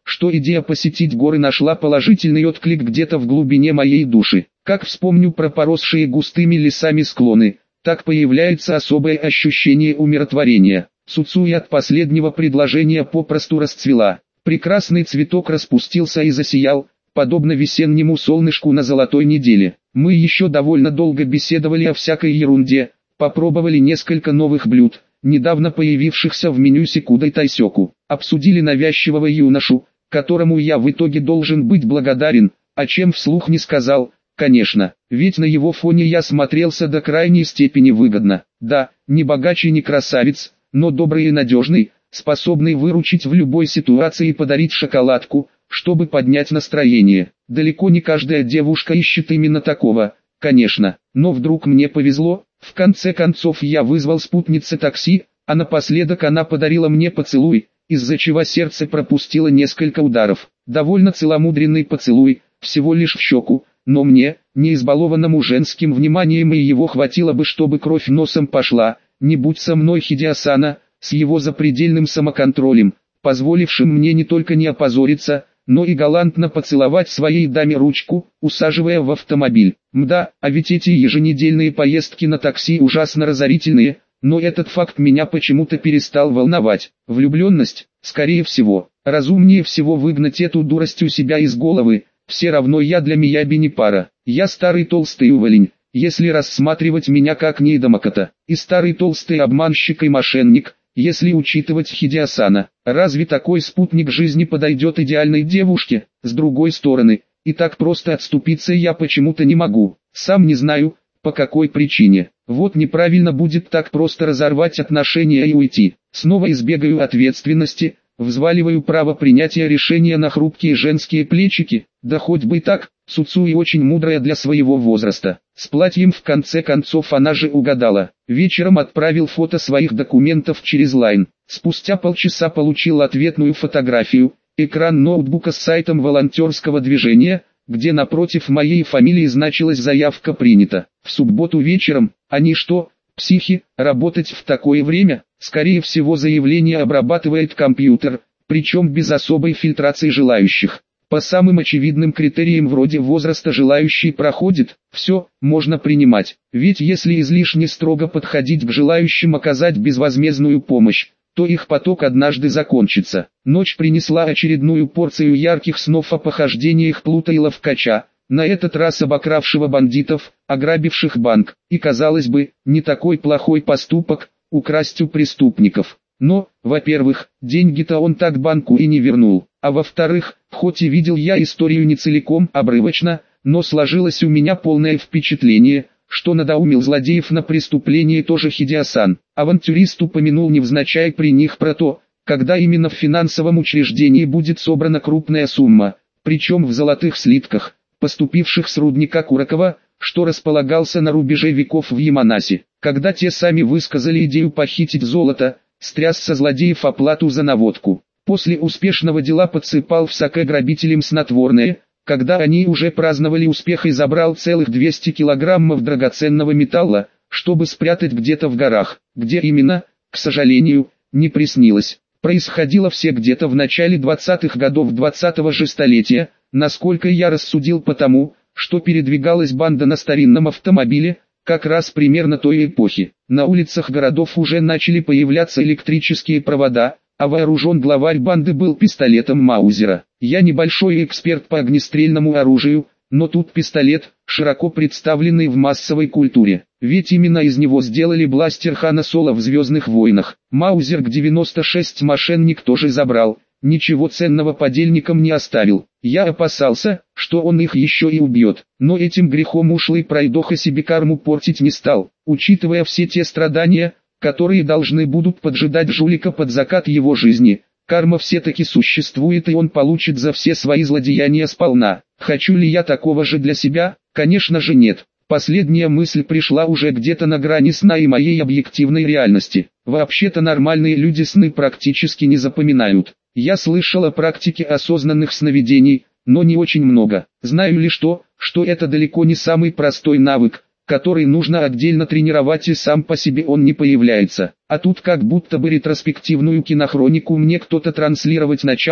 что идея посетить горы нашла положительный отклик где-то в глубине моей души. Как вспомню про поросшие густыми лесами склоны, так появляется особое ощущение умиротворения. Цуцуи от последнего предложения попросту расцвела. Прекрасный цветок распустился и засиял, подобно весеннему солнышку на золотой неделе. Мы еще довольно долго беседовали о всякой ерунде, попробовали несколько новых блюд, недавно появившихся в меню Секудой Тайсёку, обсудили навязчивого юношу, которому я в итоге должен быть благодарен, о чем вслух не сказал, конечно, ведь на его фоне я смотрелся до крайней степени выгодно. Да, не богач и не красавец, но добрый и надежный, способный выручить в любой ситуации и подарить шоколадку, чтобы поднять настроение. Далеко не каждая девушка ищет именно такого, конечно, но вдруг мне повезло, в конце концов я вызвал спутнице такси, а напоследок она подарила мне поцелуй, из-за чего сердце пропустило несколько ударов. Довольно целомудренный поцелуй, всего лишь в щеку, но мне, не избалованному женским вниманием, и его хватило бы, чтобы кровь носом пошла, не будь со мной Хидеосана, с его запредельным самоконтролем, позволившим мне не только не опозориться, но и галантно поцеловать своей даме ручку, усаживая в автомобиль. Мда, а ведь эти еженедельные поездки на такси ужасно разорительные, но этот факт меня почему-то перестал волновать. Влюбленность, скорее всего, разумнее всего выгнать эту дурость у себя из головы, все равно я для Мияби не пара. Я старый толстый уволень, если рассматривать меня как Нейдамаката, и старый толстый обманщик и мошенник, если учитывать Хидеосана. Разве такой спутник жизни подойдет идеальной девушке? С другой стороны, и так просто отступиться я почему-то не могу. Сам не знаю, по какой причине. Вот неправильно будет так просто разорвать отношения и уйти. Снова избегаю ответственности, взваливаю право принятия решения на хрупкие женские плечики. Да хоть бы и так, Цуцуи очень мудрая для своего возраста. С платьем в конце концов она же угадала. Вечером отправил фото своих документов через Line. Спустя полчаса получил ответную фотографию, экран ноутбука с сайтом волонтерского движения, где напротив моей фамилии значилась «Заявка принята». В субботу вечером, они что, психи, работать в такое время? Скорее всего заявление обрабатывает компьютер, причем без особой фильтрации желающих. По самым очевидным критериям вроде возраста желающий проходит, все, можно принимать. Ведь если излишне строго подходить к желающим оказать безвозмездную помощь, то их поток однажды закончится. Ночь принесла очередную порцию ярких снов о похождениях плута и ловкача, на этот раз обокравшего бандитов, ограбивших банк. И казалось бы, не такой плохой поступок, украсть у преступников. Но, во-первых, деньги-то он так банку и не вернул, а во-вторых, хоть и видел я историю не целиком, обрывочно, но сложилось у меня полное впечатление, что надоумил злодеев на преступление тоже Хидеосан. Авантюрист упомянул невзначай при них про то, когда именно в финансовом учреждении будет собрана крупная сумма, причем в золотых слитках, поступивших с рудника Куракова, что располагался на рубеже веков в Яманасе. Когда те сами высказали идею похитить золото, стряс со злодеев оплату за наводку. После успешного дела подсыпал в саке грабителям снотворное, когда они уже праздновали успех, и забрал целых 200 килограммов драгоценного металла, чтобы спрятать где-то в горах. Где именно, к сожалению, не приснилось. Происходило все где-то в начале 20-х годов 20-го же столетия, насколько я рассудил, потому, что передвигалась банда на старинном автомобиле, как раз примерно той эпохи. На улицах городов уже начали появляться электрические провода, а вооружен главарь банды был пистолетом Маузера. Я небольшой эксперт по огнестрельному оружию, но тут пистолет, широко представленный в массовой культуре. Ведь именно из него сделали бластер Хана Соло в «Звездных войнах». Маузер к 96 мошенник тоже забрал, ничего ценного подельникам не оставил. Я опасался, что он их еще и убьет, но этим грехом ушлый пройдоха себе карму портить не стал, учитывая все те страдания, которые должны будут поджидать жулика под закат его жизни. Карма все-таки существует, и он получит за все свои злодеяния сполна. Хочу ли я такого же для себя? Конечно же нет. Последняя мысль пришла уже где-то на грани сна и моей объективной реальности. Вообще-то нормальные люди сны практически не запоминают. Я слышал о практике осознанных сновидений, но не очень много. Знаю лишь то, что это далеко не самый простой навык, который нужно отдельно тренировать, и сам по себе он не появляется. А тут как будто бы ретроспективную кинохронику мне кто-то транслировать начал,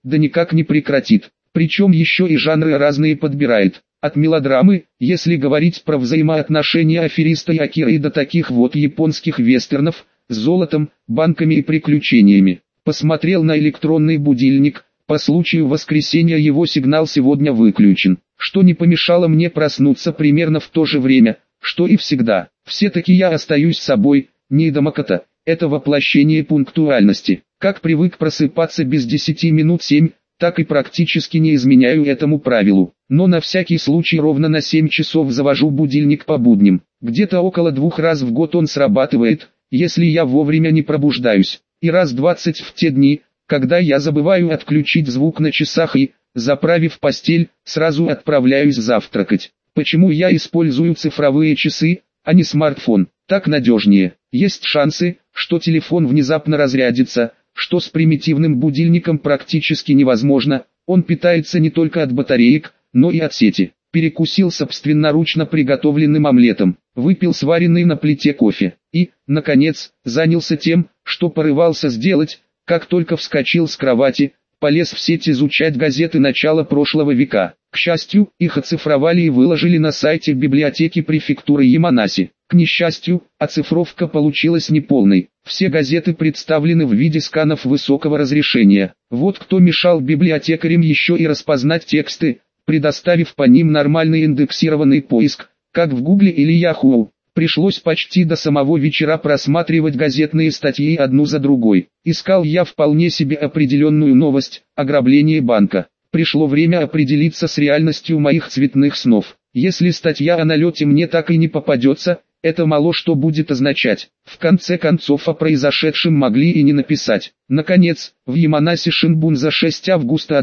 да никак не прекратит. Причем еще и жанры разные подбирает. От мелодрамы, если говорить про взаимоотношения афериста и Акиры, до таких вот японских вестернов, с золотом, банками и приключениями. Посмотрел на электронный будильник, по случаю воскресенья его сигнал сегодня выключен, что не помешало мне проснуться примерно в то же время, что и всегда. Все-таки я остаюсь собой, не Дамаката, это воплощение пунктуальности. Как привык просыпаться без 10 минут 7, так и практически не изменяю этому правилу. Но на всякий случай ровно на 7 часов завожу будильник по будням. Где-то около 2 раз в год он срабатывает, если я вовремя не пробуждаюсь. И раз 20 в те дни, когда я забываю отключить звук на часах и, заправив постель, сразу отправляюсь завтракать. Почему я использую цифровые часы, а не смартфон? Так надежнее. Есть шансы, что телефон внезапно разрядится, что с примитивным будильником практически невозможно. Он питается не только от батареек, но и от сети. Перекусил собственноручно приготовленным омлетом, выпил сваренный на плите кофе и, наконец, занялся тем, что порывался сделать, как только вскочил с кровати, полез в сеть изучать газеты начала прошлого века. К счастью, их оцифровали и выложили на сайте библиотеки префектуры Яманаси. К несчастью, оцифровка получилась неполной. Все газеты представлены в виде сканов высокого разрешения. Вот кто мешал библиотекарям еще и распознать тексты, предоставив по ним нормальный индексированный поиск, как в Гугле или Yahoo. Пришлось почти до самого вечера просматривать газетные статьи одну за другой. Искал я вполне себе определенную новость – ограбление банка. Пришло время определиться с реальностью моих цветных снов. Если статья о налете мне так и не попадется, это мало что будет означать. В конце концов о произошедшем могли и не написать. Наконец, в Яманаси Шинбун за 6 августа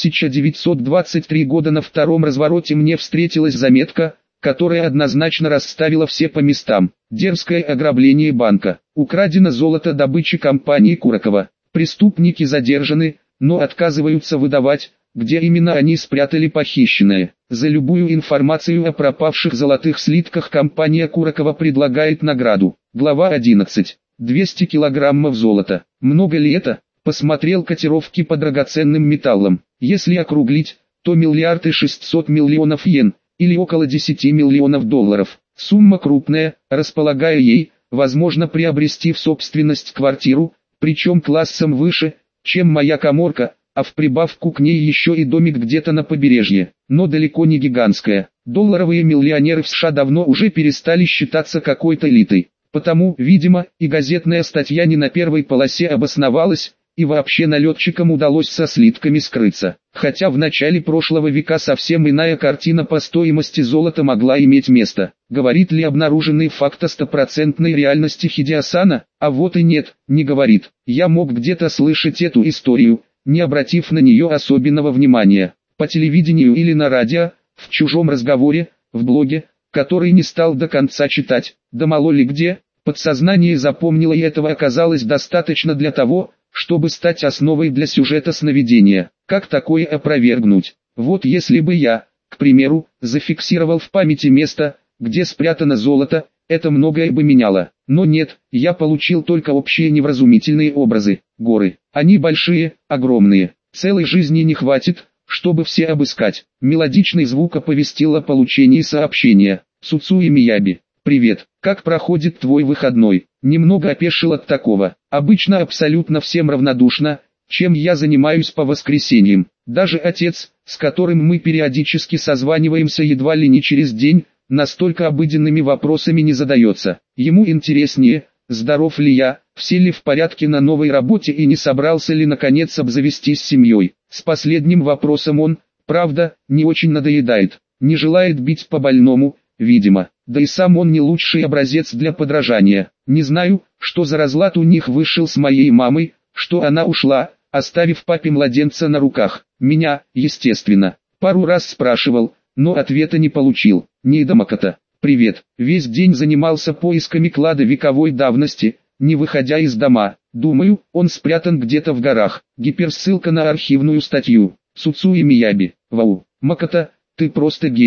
1923 года на втором развороте мне встретилась заметка, которая однозначно расставила все по местам. Дерзкое ограбление банка. Украдено золото добычи компании Куракова. Преступники задержаны, но отказываются выдавать, где именно они спрятали похищенное. За любую информацию о пропавших золотых слитках компания Куракова предлагает награду. Глава 11. 200 килограммов золота. Много ли это? Посмотрел котировки по драгоценным металлам. Если округлить, то 1 600 000 000 йен, или около 10 миллионов долларов. Сумма крупная, располагая ей, возможно приобрести в собственность квартиру, причем классом выше, чем моя каморка, а в прибавку к ней еще и домик где-то на побережье, но далеко не гигантская. Долларовые миллионеры в США давно уже перестали считаться какой-то элитой, потому, видимо, и газетная статья не на первой полосе обосновалась, и вообще налетчикам удалось со слитками скрыться. Хотя в начале прошлого века совсем иная картина по стоимости золота могла иметь место. Говорит ли обнаруженный факт о стопроцентной реальности Хидеосана? А вот и нет, не говорит. Я мог где-то слышать эту историю, не обратив на нее особенного внимания. По телевидению или на радио, в чужом разговоре, в блоге, который не стал до конца читать, да мало ли где, подсознание запомнило, и этого оказалось достаточно для того, чтобы стать основой для сюжета сновидения. Как такое опровергнуть? Вот если бы я, к примеру, зафиксировал в памяти место, где спрятано золото, это многое бы меняло. Но нет, я получил только общие невразумительные образы. Горы. Они большие, огромные. Целой жизни не хватит, чтобы все обыскать. Мелодичный звук оповестил о получении сообщения. Суцуи Мияби. Привет, как проходит твой выходной? Немного опешил от такого. Обычно абсолютно всем равнодушно, чем я занимаюсь по воскресеньям. Даже отец, с которым мы периодически созваниваемся едва ли не через день, настолько обыденными вопросами не задается. Ему интереснее, здоров ли я, все ли в порядке на новой работе и не собрался ли наконец обзавестись семьей. С последним вопросом он, правда, не очень надоедает, не желает бить по больному, видимо. Да и сам он не лучший образец для подражания. Не знаю, что за разлад у них вышел с моей мамой, что она ушла, оставив папе младенца на руках. Меня, естественно, пару раз спрашивал, но ответа не получил. Нейдамаката, привет. Весь день занимался поисками клада вековой давности, не выходя из дома. Думаю, он спрятан где-то в горах. Гиперссылка на архивную статью. Суцуи Мияби. Вау. Маката, ты просто гений.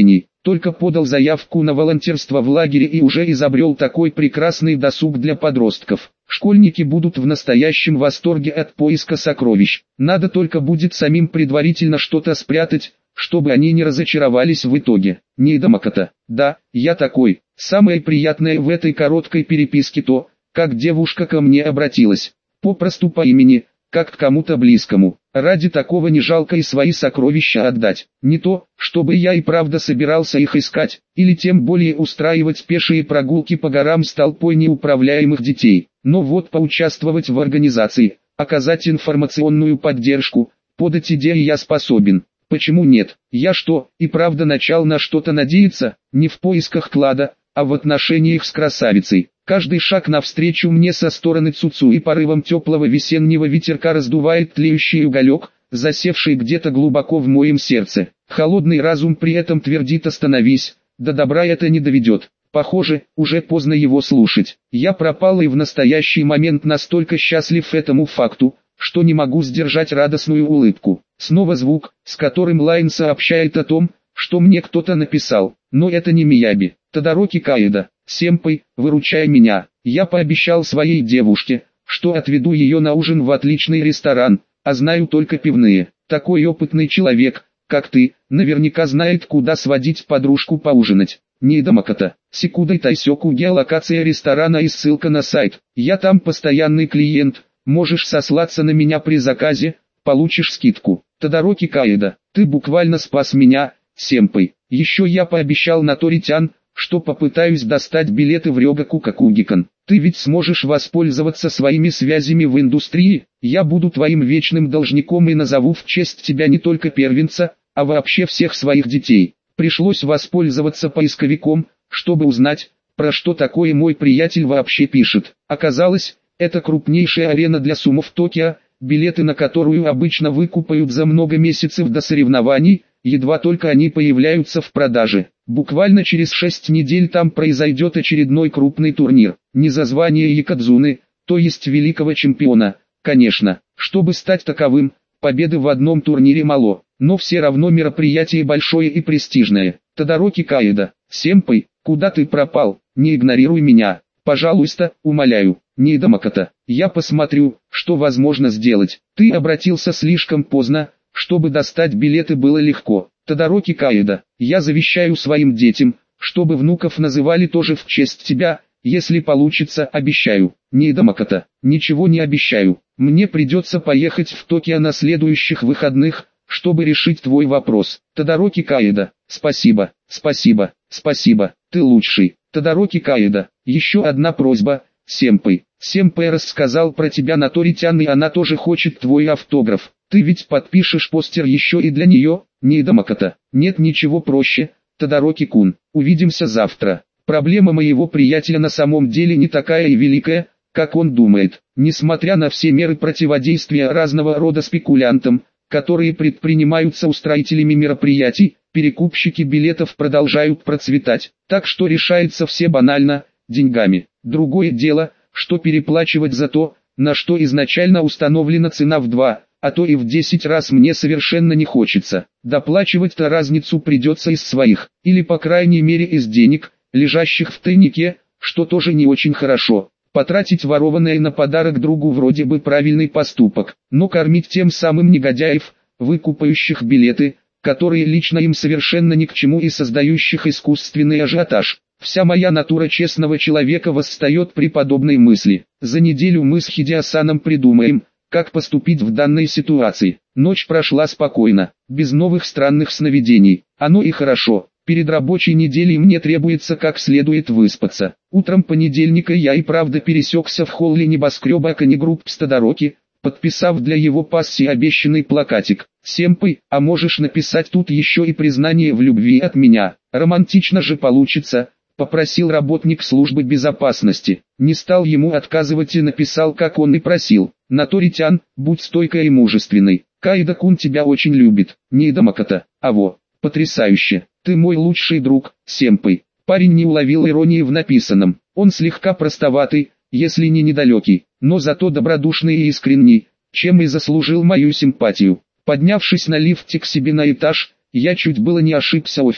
только подал заявку на волонтерство в лагере и уже изобрел такой прекрасный досуг для подростков. Школьники будут в настоящем восторге от поиска сокровищ. Надо только будет самим предварительно что-то спрятать, чтобы они не разочаровались в итоге. Нейдамаката. Да, я такой. Самое приятное в этой короткой переписке то, как девушка ко мне обратилась. Попросту по имени, как к кому-то близкому. Ради такого не жалко и свои сокровища отдать. Не то, чтобы я и правда собирался их искать, или тем более устраивать пешие прогулки по горам с толпой неуправляемых детей. Но вот поучаствовать в организации, оказать информационную поддержку, подать идеи я способен. Почему нет? Я что, и правда начал на что-то надеяться? Не в поисках клада, а в отношениях с красавицей. Каждый шаг навстречу мне со стороны Цуцу и порывом теплого весеннего ветерка раздувает тлеющий уголек, засевший где-то глубоко в моем сердце. Холодный разум при этом твердит: остановись, до добра это не доведет. Похоже, уже поздно его слушать. Я пропал и в настоящий момент настолько счастлив этому факту, что не могу сдержать радостную улыбку. Снова звук, с которым Лайн сообщает о том, что мне кто-то написал. Но это не Мияби. Тодороки Каэда. Сэмпэй, выручай меня. Я пообещал своей девушке, что отведу ее на ужин в отличный ресторан, а знаю только пивные. Такой опытный человек, как ты, наверняка знает, куда сводить подружку поужинать. Нейдамаката. Секудой Тайсёку, геолокация ресторана и ссылка на сайт. Я там постоянный клиент, можешь сослаться на меня при заказе, получишь скидку. Тодороки Каэда. Ты буквально спас меня, Сэмпэй. Еще я пообещал Наторитян, что попытаюсь достать билеты в Рёгаку Какугикан. Ты ведь сможешь воспользоваться своими связями в индустрии. Я буду твоим вечным должником и назову в честь тебя не только первенца, а вообще всех своих детей. Пришлось воспользоваться поисковиком, чтобы узнать, про что такое мой приятель вообще пишет. Оказалось, это крупнейшая арена для сумо в Токио, билеты на которую обычно выкупают за много месяцев до соревнований, едва только они появляются в продаже. Буквально через 6 недель там произойдет очередной крупный турнир. Не за звание Якадзуны, то есть великого чемпиона, конечно. Чтобы стать таковым, победы в одном турнире мало, но все равно мероприятие большое и престижное. Тодороки Каэда. Сэмпэй, куда ты пропал? Не игнорируй меня. Пожалуйста, умоляю. Нейдамаката. Я посмотрю, что возможно сделать. Ты обратился слишком поздно, чтобы достать билеты было легко. Тодороки Каэда. Я завещаю своим детям, чтобы внуков называли тоже в честь тебя, если получится, обещаю. Нейдамаката. Ничего не обещаю. Мне придется поехать в Токио на следующих выходных, чтобы решить твой вопрос. Тодороки Каэда. Спасибо, спасибо, спасибо. Ты лучший. Тодороки Каэда. Еще одна просьба, Сэмпэй. Сэмпэй рассказал про тебя Наторитян, и она тоже хочет твой автограф. Ты ведь подпишешь постер еще и для нее? Нейдамаката. Нет ничего проще, Тодороки-кун. Увидимся завтра. Проблема моего приятеля на самом деле не такая и великая, как он думает. Несмотря на все меры противодействия разного рода спекулянтам, которые предпринимаются устроителями мероприятий, перекупщики билетов продолжают процветать. Так что решается все банально, деньгами. Другое дело, что переплачивать за то, на что изначально установлена цена в 2, а то и в 10 раз мне совершенно не хочется. Доплачивать-то разницу придется из своих, или по крайней мере из денег, лежащих в тайнике, что тоже не очень хорошо. Потратить ворованное на подарок другу вроде бы правильный поступок, но кормить тем самым негодяев, выкупающих билеты, которые лично им совершенно ни к чему и создающих искусственный ажиотаж. Вся моя натура честного человека восстает при подобной мысли. За неделю мы с Хидеосаном придумаем, как поступить в данной ситуации. Ночь прошла спокойно, без новых странных сновидений. Оно и хорошо. Перед рабочей неделей мне требуется как следует выспаться. Утром понедельника я и правда пересекся в холле небоскреба Аканигрупп с Тодороки, подписав для его пассии обещанный плакатик. «Сэмпэй, а можешь написать тут еще и признание в любви от меня? Романтично же получится», — попросил работник службы безопасности. Не стал ему отказывать и написал, как он и просил. «Наторитян, будь стойкой и мужественной. Каэда-кун тебя очень любит. Нейдамаката. Аво. Потрясающе. Ты мой лучший друг, Сэмпэй». Парень не уловил иронии в написанном. Он слегка простоватый, если не недалекий, но зато добродушный и искренний, чем и заслужил мою симпатию. Поднявшись на лифте к себе на этаж, я чуть было не ошибся офисом.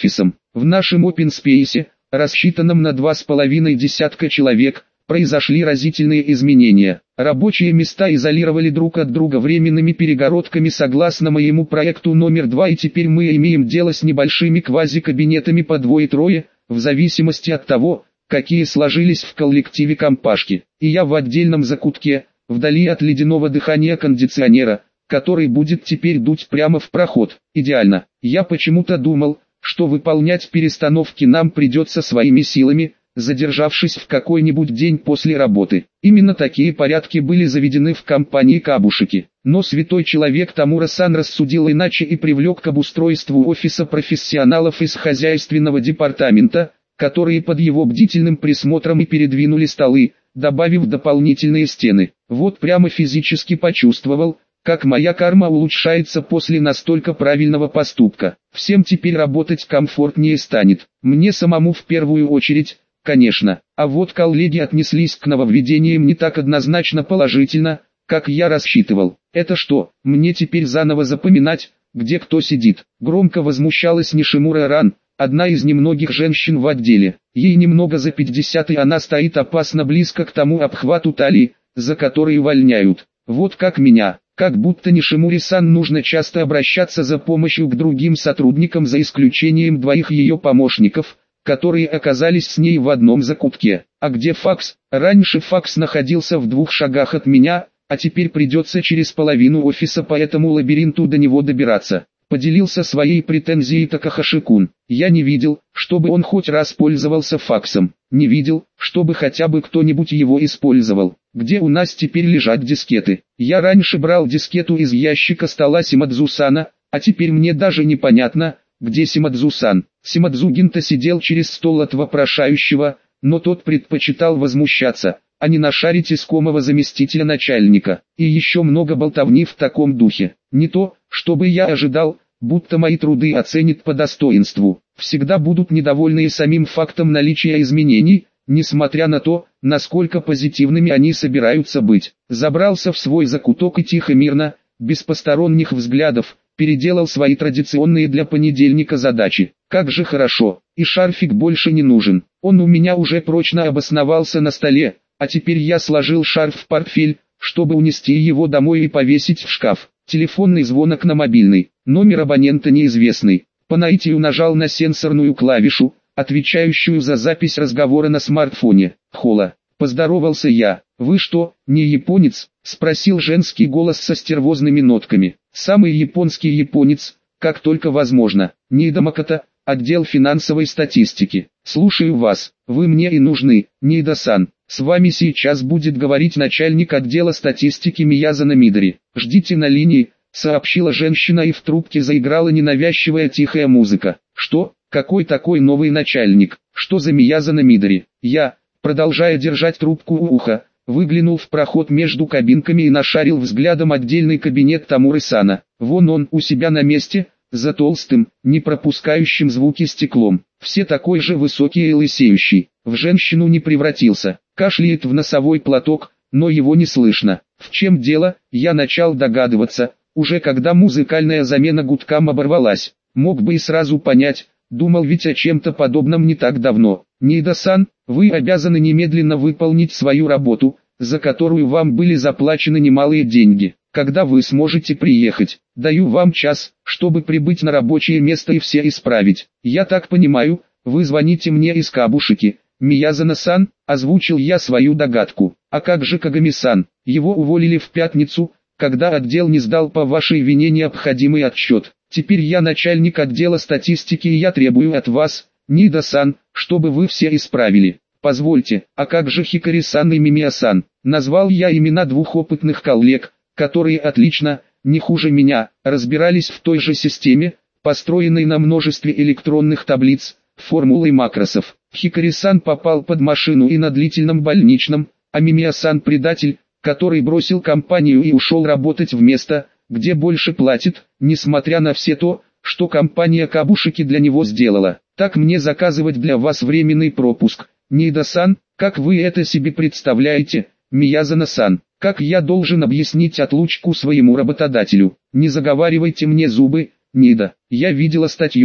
В нашем Open Space, рассчитанном на 2,5 десятка человек, произошли разительные изменения. Рабочие места изолировали друг от друга временными перегородками согласно моему проекту номер 2, и теперь мы имеем дело с небольшими квази-кабинетами по двое-трое, в зависимости от того, какие сложились в коллективе компашки. И я в отдельном закутке, вдали от ледяного дыхания кондиционера, который будет теперь дуть прямо в проход. Идеально. Я почему-то думал, что выполнять перестановки нам придется своими силами, задержавшись в какой-нибудь день после работы. Именно такие порядки были заведены в компании Кабушики. Но святой человек Тамура-сан рассудил иначе и привлек к обустройству офиса профессионалов из хозяйственного департамента, которые под его бдительным присмотром и передвинули столы, добавив дополнительные стены. Вот прямо физически почувствовал, как моя карма улучшается после настолько правильного поступка. Всем теперь работать комфортнее станет. Мне самому в первую очередь, конечно. А вот коллеги отнеслись к нововведениям не так однозначно положительно, как я рассчитывал. Это что, мне теперь заново запоминать, где кто сидит? Громко возмущалась Нишимура Ран, одна из немногих женщин в отделе. Ей немного за 50, и она стоит опасно близко к тому обхвату талии, за который увольняют. Вот как меня. Как будто Нишимури-сан нужно часто обращаться за помощью к другим сотрудникам, за исключением двоих ее помощников, которые оказались с ней в одном закутке. А где факс? Раньше факс находился в 2 шагах от меня, а теперь придется через половину офиса по этому лабиринту до него добираться. Поделился своей претензией Такахаши-кун. Я не видел, чтобы он хоть раз пользовался факсом. Не видел, чтобы хотя бы кто-нибудь его использовал. Где у нас теперь лежат дискеты? Я раньше брал дискету из ящика стола Симадзу-сана, а теперь мне даже непонятно, где Симадзу-сан. Симадзу-гин-то сидел через стол от вопрошающего, но тот предпочитал возмущаться, а не нашарить искомого заместителя начальника. И еще много болтовни в таком духе. Не то, чтобы я ожидал, будто мои труды оценят по достоинству. Всегда будут недовольны и самим фактом наличия изменений, несмотря на то, насколько позитивными они собираются быть. Забрался в свой закуток и тихо-мирно, без посторонних взглядов, переделал свои традиционные для понедельника задачи. Как же хорошо, и шарфик больше не нужен. Он у меня уже прочно обосновался на столе, а теперь я сложил шарф в портфель, чтобы унести его домой и повесить в шкаф. Телефонный звонок на мобильный, номер абонента неизвестный. По наитию нажал на сенсорную клавишу, отвечающую за запись разговора на смартфоне. Хола, поздоровался я. Вы что, не японец? Спросил женский голос со стервозными нотками. Самый японский японец, как только возможно. Нида Макото, отдел финансовой статистики. Слушаю вас, вы мне и нужны, Нида-сан. С вами сейчас будет говорить начальник отдела статистики Миязана Мидори. Ждите на линии, сообщила женщина, и в трубке заиграла ненавязчивая тихая музыка. Что? Какой такой новый начальник? Что за Миязана Мидори? Я, продолжая держать трубку у уха, выглянул в проход между кабинками и нашарил взглядом отдельный кабинет Тамуры-сана. Вон он у себя на месте, за толстым, не пропускающим звуки стеклом. Все такой же высокий и лысеющий. В женщину не превратился. Кашляет в носовой платок, но его не слышно. В чем дело, я начал догадываться, уже когда музыкальная замена гудкам оборвалась. Мог бы и сразу понять, думал ведь о чем-то подобном не так давно. Нида-сан, вы обязаны немедленно выполнить свою работу, за которую вам были заплачены немалые деньги. Когда вы сможете приехать? Даю вам час, чтобы прибыть на рабочее место и все исправить. Я так понимаю, вы звоните мне из Кабушики. Миязана-сан, озвучил я свою догадку. А как же Кагами-сан? Его уволили в пятницу, когда отдел не сдал по вашей вине необходимый отчет. Теперь я начальник отдела статистики, и я требую от вас, Нида-сан, чтобы вы все исправили. Позвольте, а как же Хикари-сан и Мимия-сан? Назвал я имена двух опытных коллег, которые отлично, не хуже меня, разбирались в той же системе, построенной на множестве электронных таблиц, формул и макросов. Хикари-сан попал под машину и на длительном больничном, а Мимия-сан предатель, который бросил компанию и ушел работать в место, где больше платит, несмотря на все то, что компания Кабушики для него сделала. Так мне заказывать для вас временный пропуск. Нида-сан, как вы это себе представляете, Миязана-сан? Как я должен объяснить отлучку своему работодателю? Не заговаривайте мне зубы, Нида. Я видела статью,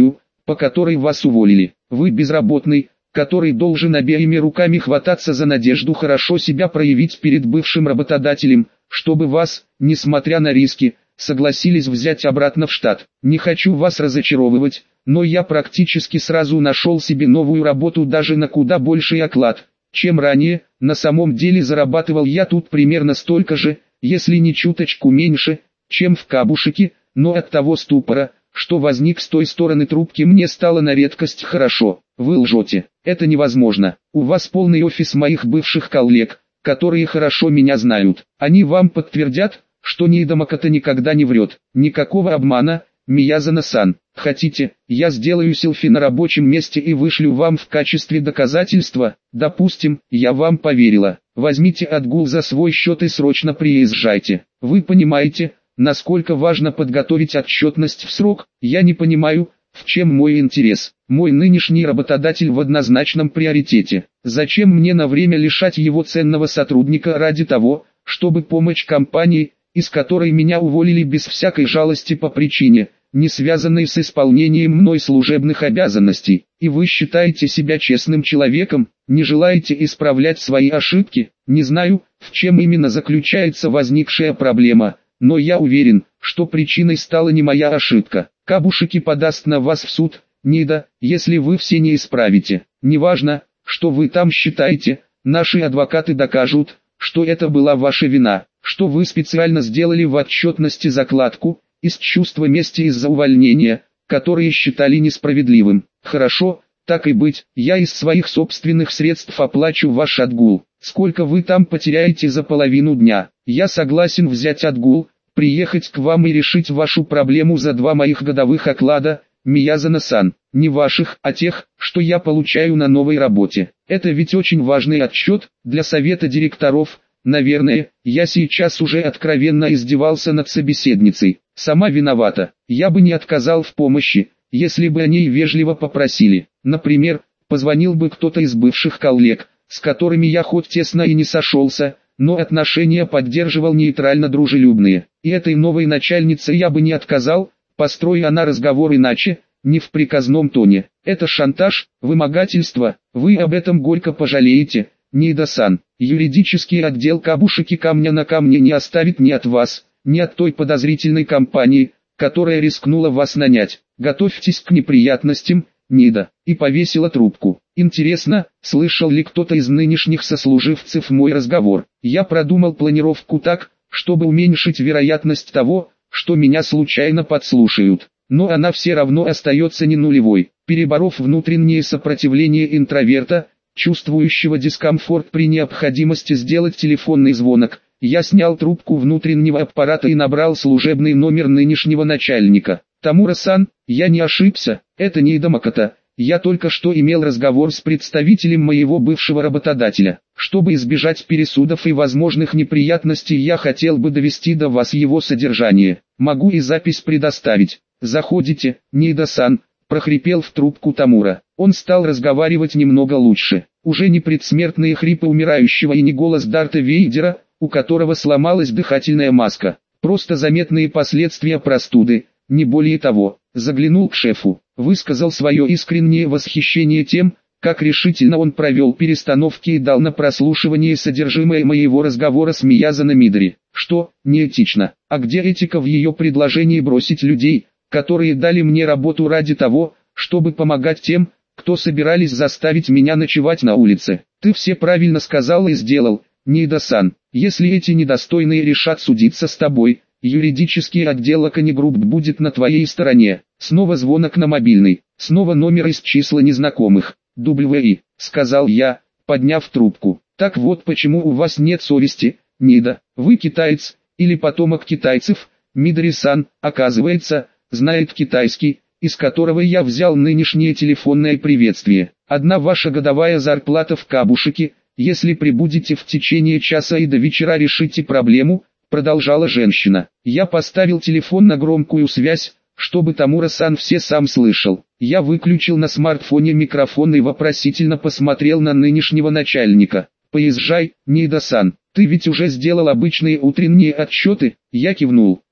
по которой вас уволили. Вы безработный, который должен обеими руками хвататься за надежду хорошо себя проявить перед бывшим работодателем, чтобы вас, несмотря на риски, согласились взять обратно в штат. Не хочу вас разочаровывать, но я практически сразу нашел себе новую работу даже на куда больший оклад, чем ранее. На самом деле зарабатывал я тут примерно столько же, если не чуточку меньше, чем в Кабушеке, но от того ступора, что возник с той стороны трубки, мне стало на редкость хорошо. Вы лжете, это невозможно. У вас полный офис моих бывших коллег, которые хорошо меня знают. Они вам подтвердят, что Ниида Макото никогда не врет. Никакого обмана, Миязано-сан. Хотите, я сделаю селфи на рабочем месте и вышлю вам в качестве доказательства? Допустим, я вам поверила. Возьмите отгул за свой счет и срочно приезжайте. Вы понимаете, насколько важно подготовить отчетность в срок? Я не понимаю, в чем мой интерес. Мой нынешний работодатель в однозначном приоритете. Зачем мне на время лишать его ценного сотрудника ради того, чтобы помочь компании, из которой меня уволили без всякой жалости по причине, не связанной с исполнением мной служебных обязанностей? И вы считаете себя честным человеком, не желаете исправлять свои ошибки? Не знаю, в чем именно заключается возникшая проблема, но я уверен, что причиной стала не моя ошибка. Кабушеки подаст на вас в суд, Ниида, если вы все не исправите. Неважно, что вы там считаете, наши адвокаты докажут, что это была ваша вина, что вы специально сделали в отчетности закладку, из чувства мести из-за увольнения, которые считали несправедливым. Хорошо, так и быть, я из своих собственных средств оплачу ваш отгул. Сколько вы там потеряете за половину дня? Я согласен взять отгул, приехать к вам и решить вашу проблему за 2 моих годовых оклада, Миязано-сан. Не ваших, а тех, что я получаю на новой работе. Это ведь очень важный отчет для совета директоров. Наверное, я сейчас уже откровенно издевался над собеседницей. Сама виновата. Я бы не отказал в помощи, если бы о ней вежливо попросили. Например, позвонил бы кто-то из бывших коллег, с которыми я хоть тесно и не сошелся, но отношения поддерживал нейтрально-дружелюбные. И этой новой начальнице я бы не отказал, построй она разговор иначе, не в приказном тоне. Это шантаж, вымогательство, вы об этом горько пожалеете, Ниида-сан. Юридический отдел Кабушеки камня на камне не оставит ни от вас, ни от той подозрительной компании, которая рискнула вас нанять. Готовьтесь к неприятностям, Ниида. И повесила трубку. Интересно, слышал ли кто-то из нынешних сослуживцев мой разговор? Я продумал планировку так, чтобы уменьшить вероятность того, что меня случайно подслушают. Но она все равно остается не нулевой. Переборов внутреннее сопротивление интроверта, чувствующего дискомфорт при необходимости сделать телефонный звонок, я снял трубку внутреннего аппарата и набрал служебный номер нынешнего начальника. Тамура-сан, я не ошибся, это Ниида Макото. Я только что имел разговор с представителем моего бывшего работодателя. Чтобы избежать пересудов и возможных неприятностей, я хотел бы довести до вас его содержание. Могу и запись предоставить. Заходите, Ниида-сан, прохрипел в трубку Тамура. Он стал разговаривать немного лучше. Уже не предсмертные хрипы умирающего и не голос Дарта Вейдера, у которого сломалась дыхательная маска. Просто заметные последствия простуды, не более того. Заглянул к шефу, высказал свое искреннее восхищение тем, как решительно он провел перестановки и дал на прослушивание содержимое моего разговора с Миязано Мидори. Что, неэтично? А где этика в ее предложении бросить людей, которые дали мне работу ради того, чтобы помогать тем, кто собирались заставить меня ночевать на улице? Ты все правильно сказал и сделал, Ниида-сан. Если эти недостойные решат судиться с тобой, юридический отдел Акани Групп будет на твоей стороне. Снова звонок на мобильный, снова номер из числа незнакомых. «WI», сказал я, подняв трубку. Так вот почему у вас нет совести, Ниида. Вы китаец, или потомок китайцев. Мидори-сан, оказывается, знает китайский, из которого я взял нынешнее телефонное приветствие. Одна ваша годовая зарплата в Кабушеке, если прибудете в течение часа и до вечера решите проблему, продолжала женщина. Я поставил телефон на громкую связь, чтобы Тамура-сан все сам слышал. Я выключил на смартфоне микрофон и вопросительно посмотрел на нынешнего начальника. «Поезжай, Ниида-сан, ты ведь уже сделал обычные утренние отчеты?» Я кивнул.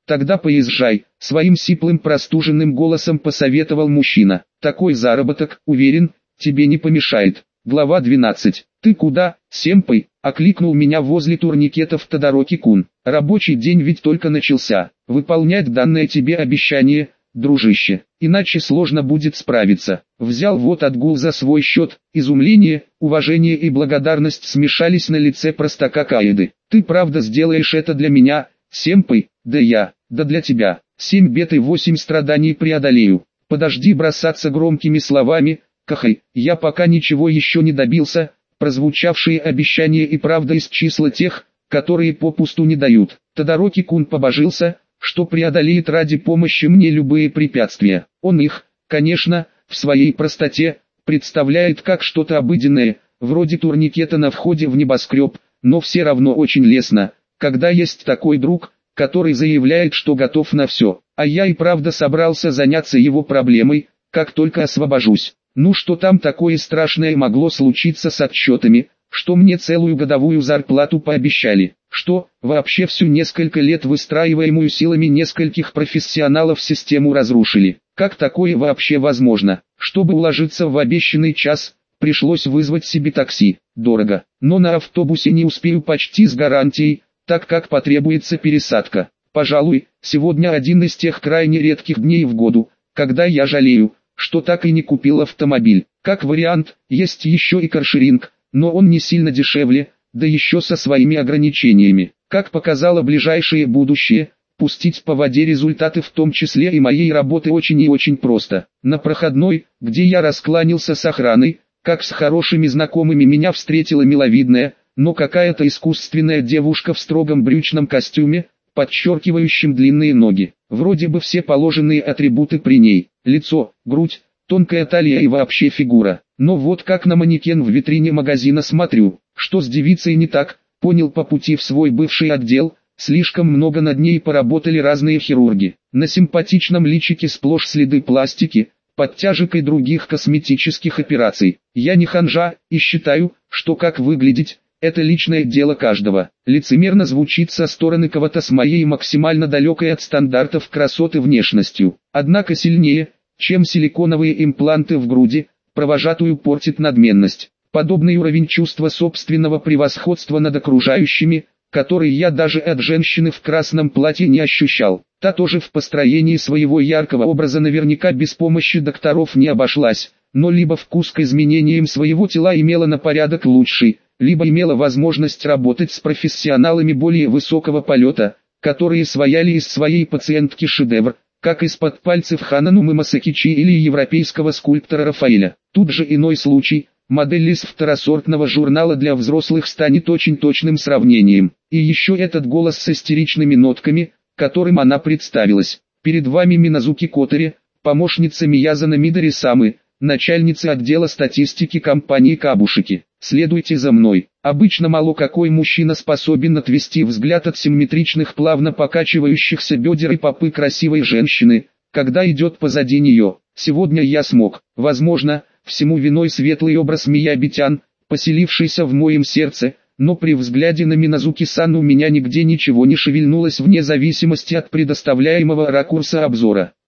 Тогда поезжай, своим сиплым простуженным голосом посоветовал мужчина. Такой заработок, уверен, тебе не помешает. Глава 12. Ты куда, Сэмпай? Окликнул меня возле турникетов Тодороки-кун. Рабочий день ведь только начался. Выполнять данное тебе обещание, дружище, иначе сложно будет справиться. Взял вот отгул за свой счет. Изумление, уважение и благодарность смешались на лице простака Каэды. Ты правда сделаешь это для меня, Сэмпай? Да для тебя. 7 бед и 8 страданий преодолею. Подожди бросаться громкими словами, Кахай, я пока ничего еще не добился. Прозвучавшие обещания и правда из числа тех, которые попусту не дают. Тодороки-кун побожился, что преодолеет ради помощи мне любые препятствия. Он их, конечно, в своей простоте, представляет как что-то обыденное, вроде турникета на входе в небоскреб, но все равно очень лестно, когда есть такой друг, который заявляет, что готов на все. А я и правда собрался заняться его проблемой, как только освобожусь. Ну что там такое страшное могло случиться с отчетами, что мне целую годовую зарплату пообещали, что вообще всю несколько лет выстраиваемую силами нескольких профессионалов систему разрушили. Как такое вообще возможно? Чтобы уложиться в обещанный час, пришлось вызвать себе такси. Дорого, но на автобусе не успею почти с гарантией, так как потребуется пересадка. Пожалуй, сегодня один из тех крайне редких дней в году, когда я жалею, что так и не купил автомобиль. Как вариант, есть еще и каршеринг, но он не сильно дешевле, да еще со своими ограничениями. Как показало ближайшее будущее, пустить по воде результаты в том числе и моей работы очень и очень просто. На проходной, где я раскланялся с охраной, как с хорошими знакомыми меня встретила миловидная, но какая-то искусственная девушка в строгом брючном костюме, подчеркивающим длинные ноги. Вроде бы все положенные атрибуты при ней: лицо, грудь, тонкая талия и вообще фигура. Но вот как на манекен в витрине магазина смотрю, что с девицей не так, понял по пути в свой бывший отдел, слишком много над ней поработали разные хирурги. На симпатичном личике сплошь следы пластики, подтяжек и других косметических операций. Я не ханжа и считаю, что как выглядеть, это личное дело каждого. Лицемерно звучит со стороны кого-то с моей максимально далекой от стандартов красоты внешностью. Однако сильнее, чем силиконовые импланты в груди, провожатую портит надменность. Подобный уровень чувства собственного превосходства над окружающими, который я даже от женщины в красном платье не ощущал. Та тоже в построении своего яркого образа наверняка без помощи докторов не обошлась, но либо вкус к изменениям своего тела имела на порядок лучший, либо имела возможность работать с профессионалами более высокого полета, которые свояли из своей пациентки шедевр, как из-под пальцев Хананумы Масакичи или европейского скульптора Рафаэля. Тут же иной случай, модель из второсортного журнала для взрослых станет очень точным сравнением. И еще этот голос с истеричными нотками, которым она представилась. Перед вами Миназуки Котори, помощница Миязана Мидори-самы, начальница отдела статистики компании Кабушики. Следуйте за мной. Обычно мало какой мужчина способен отвести взгляд от симметричных плавно покачивающихся бедер и попы красивой женщины, когда идет позади нее. Сегодня я смог. Возможно, всему виной светлый образ Миябитян, поселившийся в моем сердце, но при взгляде на Миназуки-сан у меня нигде ничего не шевельнулось вне зависимости от предоставляемого ракурса обзора.